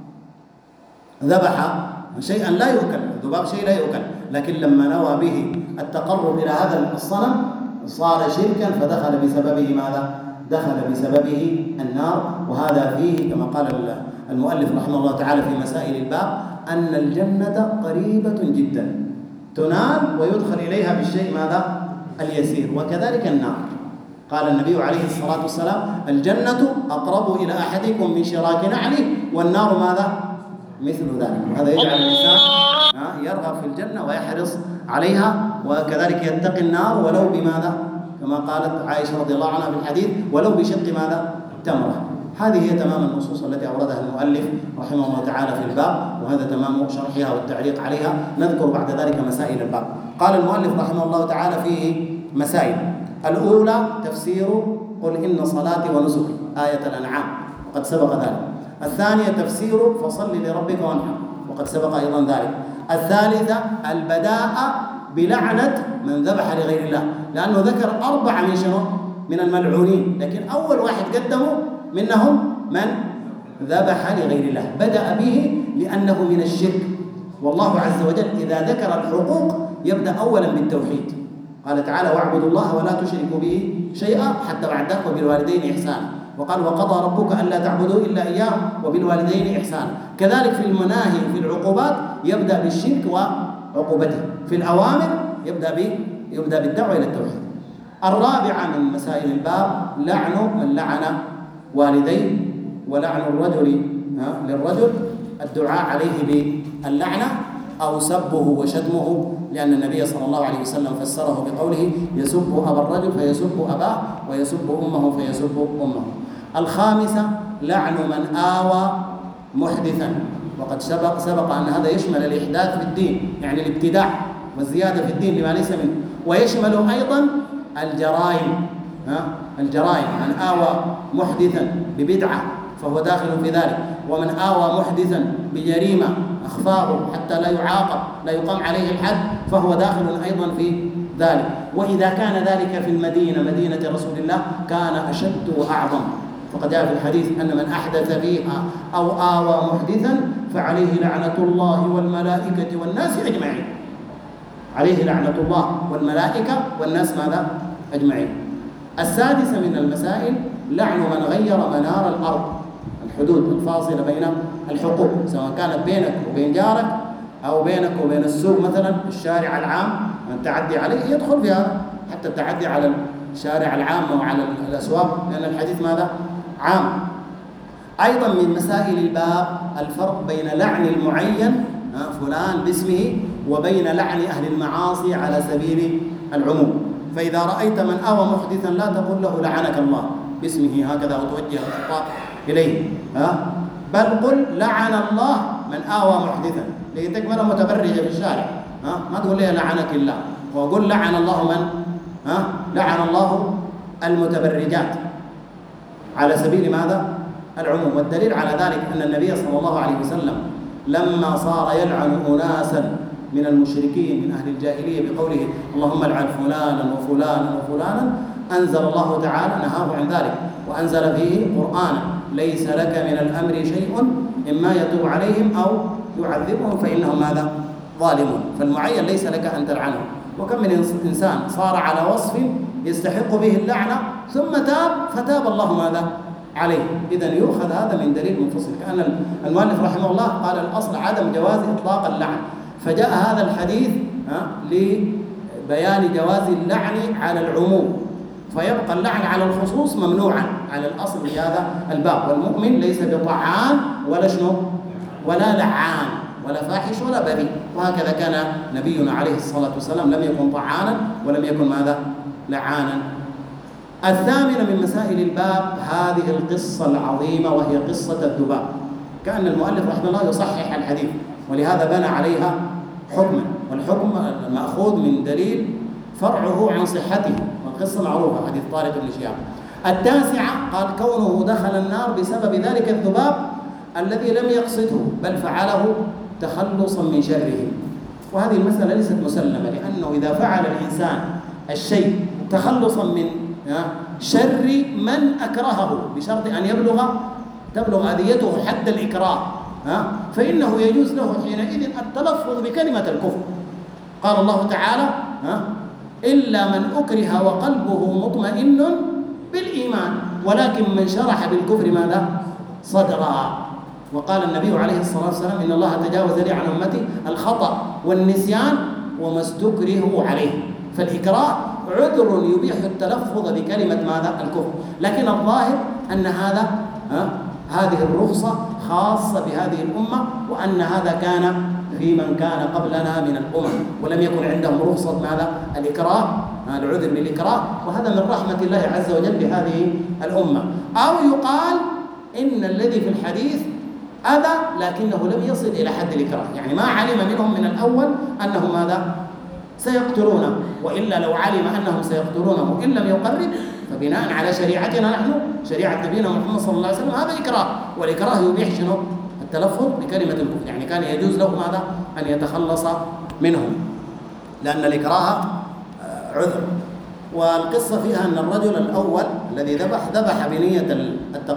ذبح شيئا لا يؤكل، الذباب شيء لا يؤكل، لكن لما نوى به التقرب إلى هذا الصنم صار شركا، فدخل بسببه ماذا؟ دخل بسببه النار. وهذا فيه كما قال المؤلف رحمه الله تعالى في مسائل الباب أن الجنة قريبة جدا تنال ويدخل إليها بالشيء ماذا؟ اليسير. وكذلك النار، قال النبي عليه الصلاة والسلام الجنة أقرب إلى أحدكم من شراك نعله، والنار ماذا؟ مثل ذلك. وهذا يجعل الإنسان يرغب في الجنة ويحرص عليها، وكذلك يتقي النار ولو بماذا؟ كما قالت عائشة رضي الله عنها في الحديث ولو بشق ماذا؟ تمرة. هذه هي تمام النصوص التي أوردها المؤلف رحمه الله تعالى في الباب، وهذا تمام شرحها والتعليق عليها. نذكر بعد ذلك مسائل الباب. قال المؤلف رحمه الله تعالى فيه مسائل. الأولى تفسير قل إن صلاتي ونسكي آية الأنعام، وقد سبق ذلك. الثانية تفسير فصل لربك وانحر، وقد سبق أيضا ذلك. الثالثة البداء بلعنة من ذبح لغير الله، لأنه ذكر 4 من شنو؟ من الملعونين، لكن أول واحد قدمه منهم من ذبح لغير الله، بدأ به لأنه من الشرك. والله عز وجل إذا ذكر الحقوق يبدأ أولا بالتوحيد. قال تعالى واعبدوا الله ولا تشركوا به شيئا حتى بعد ذلك وبالوالدين إحسانا. وقال وقضى ربك ألا تعبدوا إلا إياه وبالوالدين إحسانا. كذلك في المناهي في العقوبات يبدأ بالشرك وعقوبته، في الأوامر يبدأ بالدعوة إلى التوحيد. الرابعة من مسائل الباب لعن من لعن والديه، ولعن الرجل للرجل الدعاء عليه باللعنة أو سبه وشتمه، لأن النبي صلى الله عليه وسلم فسره بقوله يسب أبا الرجل فيسب أباه ويسب أمه فيسب أمه. الخامسة لعن من آوى محدثا، وقد سبق أن هذا يشمل الإحداث في الدين، يعني الابتداع والزيادة في الدين لما ليس منه، ويشمل أيضا الجرائم من آوى محدثا ببدعة فهو داخل في ذلك، ومن آوى محدثا بجريمة أخفاه حتى لا يعاقب لا يقام عليه الحد فهو داخل أيضا في ذلك. وإذا كان ذلك في المدينة مدينة رسول الله كان أشد وأعظم، فقد جاء في الحديث أن من أحدث فيها أو آوى محدثا فعليه لعنة الله والملائكة والناس أجمعين. عليه لعنة الله والملائكة والناس ماذا؟ أجمعين. السادسة من المسائل لعن من غير منار الأرض، الحدود الفاصلة بين الحقوق، سواء كانت بينك وبين جارك أو بينك وبين السوق مثلا، الشارع العام من تعدي عليه يدخل في هذا، حتى التعدي على الشارع العام وعلى الأسواق، لأن الحديث ماذا؟ عام. أيضا من مسائل الباب الفرق بين لعن المعين فلان باسمه وبين لعن أهل المعاصي على سبيل العموم. فإذا رأيت من آوى محدثا لا تقل له لعنك الله باسمه هكذا وتوجه الخطاب إليه، بل قل لعن الله من آوى محدثا، لتكمل متبرجة في الشارع، ما تقول لي لعنك الله، وقل لعن الله من لعن الله المتبرجات على سبيل ماذا؟ العموم. والدليل على ذلك أن النبي صلى الله عليه وسلم لما صار يلعن أناسا من المشركين من أهل الجاهلية بقوله اللهم العن فلانا وفلانا وفلانا، أنزل الله تعالى نهاه عن ذلك وأنزل فيه قرآنا ليس لك من الأمر شيء إما يتوب عليهم أو يعذبهم فإنهم ماذا؟ ظالمون. فالمعين ليس لك أن تلعنه. وكم من إنسان صار على وصف يستحق به اللعنة ثم تاب فتاب الله ماذا؟ عليه. إذن يؤخذ هذا من دليل منفصل. كأن المؤلف رحمه الله قال الأصل عدم جواز إطلاق اللعن، فجاء هذا الحديث لبيان جواز اللعن على العموم، فيبقى اللعن على الخصوص ممنوعا على الأصل في هذا الباب. والمؤمن ليس بطعان ولا شنو ولا لعان ولا فاحش ولا بذيء. وهكذا كان نبينا عليه الصلاة والسلام لم يكن طعانا ولم يكن ماذا؟ لعانا. الثامنة من مسائل الباب هذه القصة العظيمة وهي قصة الذباب. كأن المؤلف رحمه الله يصحح الحديث ولهذا بنى عليها حكما، والحكم المأخوذ من دليل فرعه عن صحته، والقصة معروفة حديث طارق بن شهاب. التاسعة قال كونه دخل النار بسبب ذلك الذباب الذي لم يقصده بل فعله تخلصا من شره. وهذه المسألة ليست مسلمة، لأنه إذا فعل الإنسان الشيء تخلصا من شر من أكرهه بشرط أن تبلغ أذيته حد الإكراه، فإنه يجوز له حينئذ التلفظ بكلمة الكفر. قال الله تعالى إلا من أكره وقلبه مطمئن بالإيمان ولكن من شرح بالكفر ماذا؟ صدرا. وقال النبي عليه الصلاة والسلام إن الله تجاوز لي عن أمتي الخطأ والنسيان وما استكرهوا عليه. فالإكراه عذر يبيح التلفظ بكلمة ماذا؟ الكفر. لكن الظاهر أن هذه الرخصة خاصة بهذه الأمة، وأن هذا كان في من كان قبلنا من الأمم ولم يكن عندهم رخصة ماذا؟ الإكراه، العذر بالإكراه. وهذا من رحمة الله عز وجل بهذه الأمة. أو يقال إن الذي في الحديث أذى لكنه لم يصل إلى حد الإكراه، يعني ما علم منهم من الأول أنهم ماذا؟ سيقتلونه، وإلا لو علم أنهم سيقتلونه إن لم يقرب فبناء على شريعتنا نحن شريعة نبينا محمد صلى الله عليه وسلم هذا إكراه، والإكراه يبيح شنو؟ التلفظ بكلمة الكفر، يعني كان يجوز له ماذا؟ أن يتخلص منهم، لأن الإكراه عذر. والقصة فيها أن الرجل الأول الذي ذبح بنية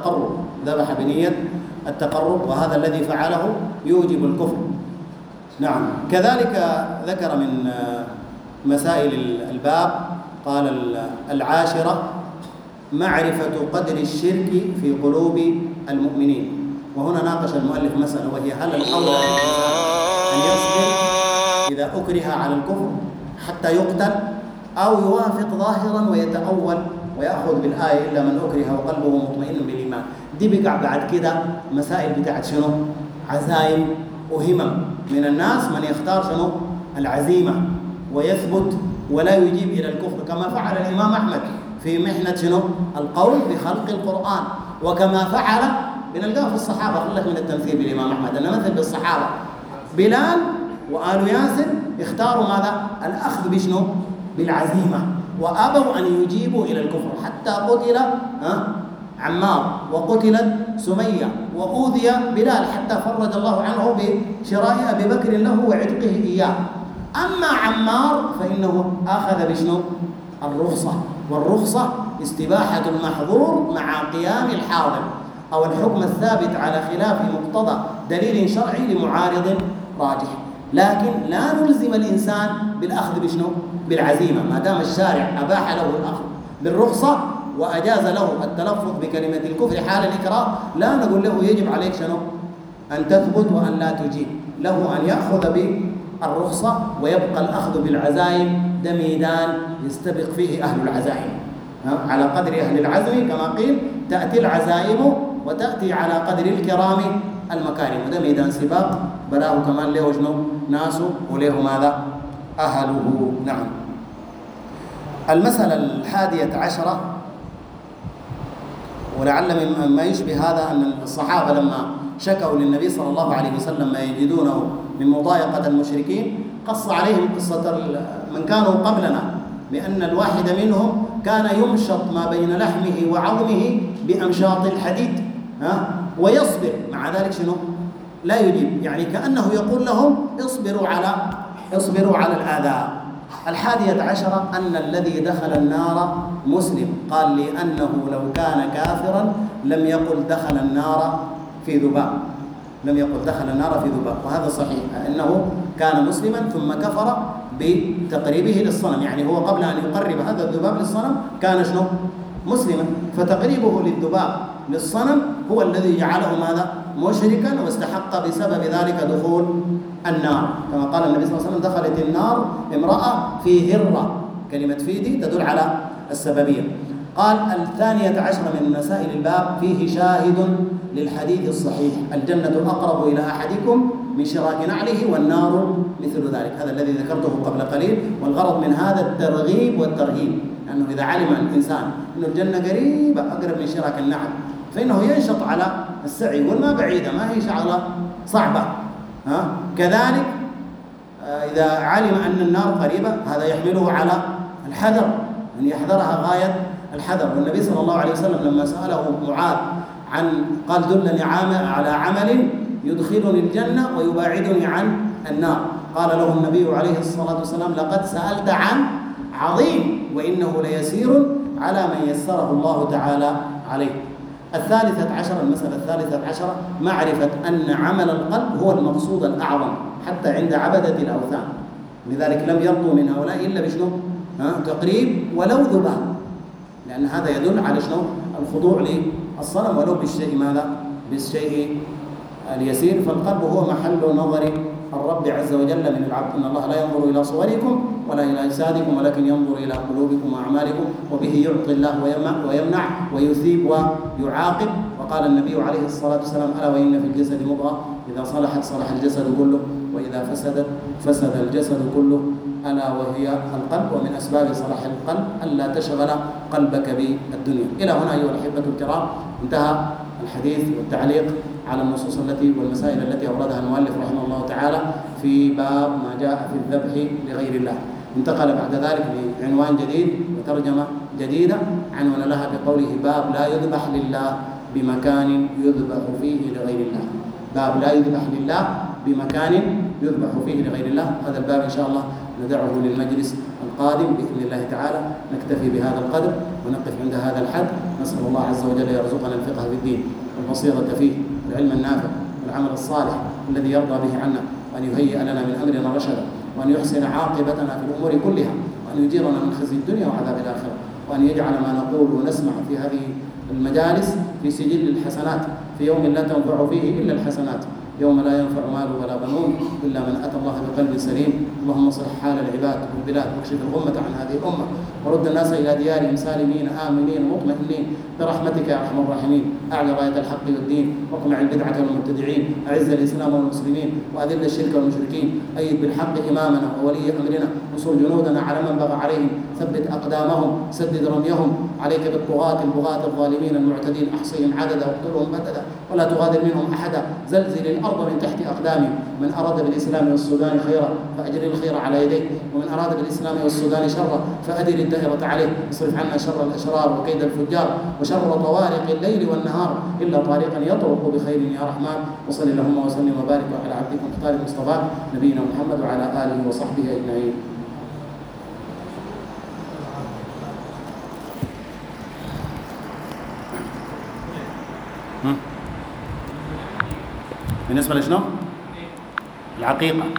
التقرب، وهذا الذي فعله يوجب الكفر. نعم. كذلك ذكر من مسائل الباب قال العاشرة معرفة قدر الشرك في قلوب المؤمنين. وهنا ناقش المؤلف مسألة، وهي هل الأولى للإنسان أن يصبر إذا أكره على الكفر حتى يقتل، أو يوافق ظاهرا ويتأول ويأخذ بالآية إلا من أكره وقلبه مطمئن بالإيمان. دي بقع بعد كده مسائل بتاعت شنو؟ عزائم وهمم من الناس، من يختار شنو؟ العزيمة ويثبت ولا يجيب إلى الكفر، كما فعل الإمام أحمد في محنة شنو؟ القول بخلق القرآن، وكما فعل بنلقاه في الصحابة. خلك من التمثيل بالإمام أحمد، أنا مثل بالصحابة بلال وآل ياسر اختاروا ماذا؟ الأخذ بشنو؟ بالعزيمة، وأبوا أن يجيبوا إلى الكفر، حتى قتل عمار وقتلت سمية وأوذي بلال حتى فرج الله عنه بشراء أبي بكر له وعتقه إياه. أما عمار فإنه أخذ بشنو؟ الرخصة، والرخصة استباحة المحظور مع قيام الحاضر، أو الحكم الثابت على خلاف مقتضى دليل شرعي لمعارض راجح. لكن لا نلزم الإنسان بالأخذ بشنو؟ بالعزيمة. ما دام الشارع أباح له الأخذ بالرخصة وأجاز له التلفظ بكلمة الكفر حال الإكراه، لا نقول له يجب عليك شنو؟ أن تثبت وأن لا تجيب، له أن يأخذ بالرخصة ويبقى الأخذ بالعزائم ده ميدان يستبق فيه أهل العزائم على قدر أهل العزم، كما قيل تأتي العزائم وتأتي على قدر الكرام المكارم. وده ميدان سباق براه كمان له شنو ناسه وله ماذا أهله. نعم. المسألة 11 ولعل مما يشبه هذا أن الصحابة لما شكوا للنبي صلى الله عليه وسلم ما يجدونه من مضايقة المشركين قص عليهم قصة من كانوا قبلنا بأن الواحد منهم كان يمشط ما بين لحمه وعظمه بأمشاط الحديد ويصبر مع ذلك شنو لا يجيب، يعني كأنه يقول لهم اصبروا على الآذى. 11 أن الذي دخل النار مسلم، قال لأنه لو كان كافرا لم يقل دخل النار في ذباب، وهذا صحيح أنه كان مسلما ثم كفر بتقريبه للصنم، يعني هو قبل أن يقرب هذا الذباب للصنم كان شنو مسلما، فتقريبه للذباب للصنم هو الذي جعله ماذا مشركا واستحق بسبب ذلك دخول النار، كما قال النبي صلى الله عليه وسلم دخلت النار امرأة في هرة، كلمة في دي تدل على السببية. قال 12 من مسائل الباب فيه شاهد للحديث الصحيح: الجنة أقرب إلى أحدكم من شراك نعله والنار مثل ذلك. هذا الذي ذكرته قبل قليل، والغرض من هذا الترغيب والترهيب، لأنه إذا علم الإنسان أن الجنة قريبة أقرب من شراك النعل فإنه ينشط على السعي، يقول ما بعيدة، ما هي شغلة صعبة. كذلك إذا علم أن النار قريبة هذا يحمله على الحذر، أن يحذرها غاية الحذر. والنبي صلى الله عليه وسلم لما سأله معاذ قال دلني على عمل يدخلني الجنة ويباعدني عن النار، قال له النبي عليه الصلاة والسلام لقد سألت عن عظيم وإنه ليسير على من يسره الله تعالى عليه. 13 المسألة 13 معرفة أن عمل القلب هو المقصود الأعظم حتى عند عبدة الأوثان، لذلك لم يرضوا من هؤلاء إلا بشنو تقريب ولو ذباب، لأن هذا يدل على شنو الخضوع للصنم ولو بالشيء ماذا بالشيء اليسير. فالقلب هو محل نظر الرب عز وجل من العبد، إن الله لا ينظر إلى صوركم ولا إلى أجسادكم ولكن ينظر إلى قلوبكم وأعمالكم، وبه يعطي الله ويمنع ويثيب ويعاقب. وقال النبي عليه الصلاة والسلام: ألا وإن في الجسد مضغة إذا صلحت صلح الجسد كله وإذا فسدت فسد الجسد كله ألا وهي القلب، ومن أسباب صلاح القلب ألا تشغل قلبك بالدنيا. إلى هنا أيها الأحبة الكرام انتهى الحديث والتعليق على النصوص والمسائل التي أوردها المؤلف رحمه الله تعالى في باب ما جاء في الذبح لغير الله. انتقل بعد ذلك لعنوان جديد وترجمة جديدة عنون لها بقوله: باب لا يذبح لله بمكان يذبح فيه لغير الله. باب لا يذبح لله بمكان يذبح فيه لغير الله. هذا الباب إن شاء الله ندعه للمجلس القادم بإذن الله تعالى. نكتفي بهذا القدر ونقف عند هذا الحد. نسأل الله عز وجل يرزقنا الفقه في الدين والبصيرة فيه والعلم النافع والعمل الصالح الذي يرضى به عنا، وأن يهيئ لنا من أمرنا رشدا، وأن يحسن عاقبتنا في الأمور كلها، وأن يجيرنا من خزي الدنيا وعذاب الآخرة، وأن يجعل ما نقول ونسمع في هذه المجالس في سجل الحسنات في يوم لا تنفع فيه إلا الحسنات، يوم لا ينفع مال ولا بنون إلا من أتى الله بقلب سليم. اللهم اصلح حال العباد والبلاد واكشف الغمة عن هذه الأمة، ورد الناس إلى ديارهم سالمين آمنين مطمئنين برحمتك يا أرحم الراحمين. أعلى راية الحق والدين، واقمع البدعة والمبتدعين، أعز الإسلام والمسلمين، وأذل الشرك والمشركين. أيد بالحق إمامنا وولي أمرنا، انصر جنودنا على من بغى عليهم، ثبت أقدامهم، سدد رميهم. عليك بالطغاة البغاة الظالمين المعتدين، أحصهم عددا واقتلهم بددا ولا تغادر منهم أحدا. زلزل الأرض من تحت أقدامهم. من أراد بالإسلام والسودان خيرا فأجر الخير على يديه، ومن أراد بالإسلام والسودان شرا فأدر الدائرة عليه. اصرف عنا شر الأشرار وكيد الفجار وشر طوارق الليل والنهار إلا طارقا يطرق بخير يا رحمن. وصل اللهم وسلم وبارك على عبدك المختار المصطفى نبينا محمد وعلى آله وصحبه أجمعين. بالنسبة لشنو؟ العقيقة.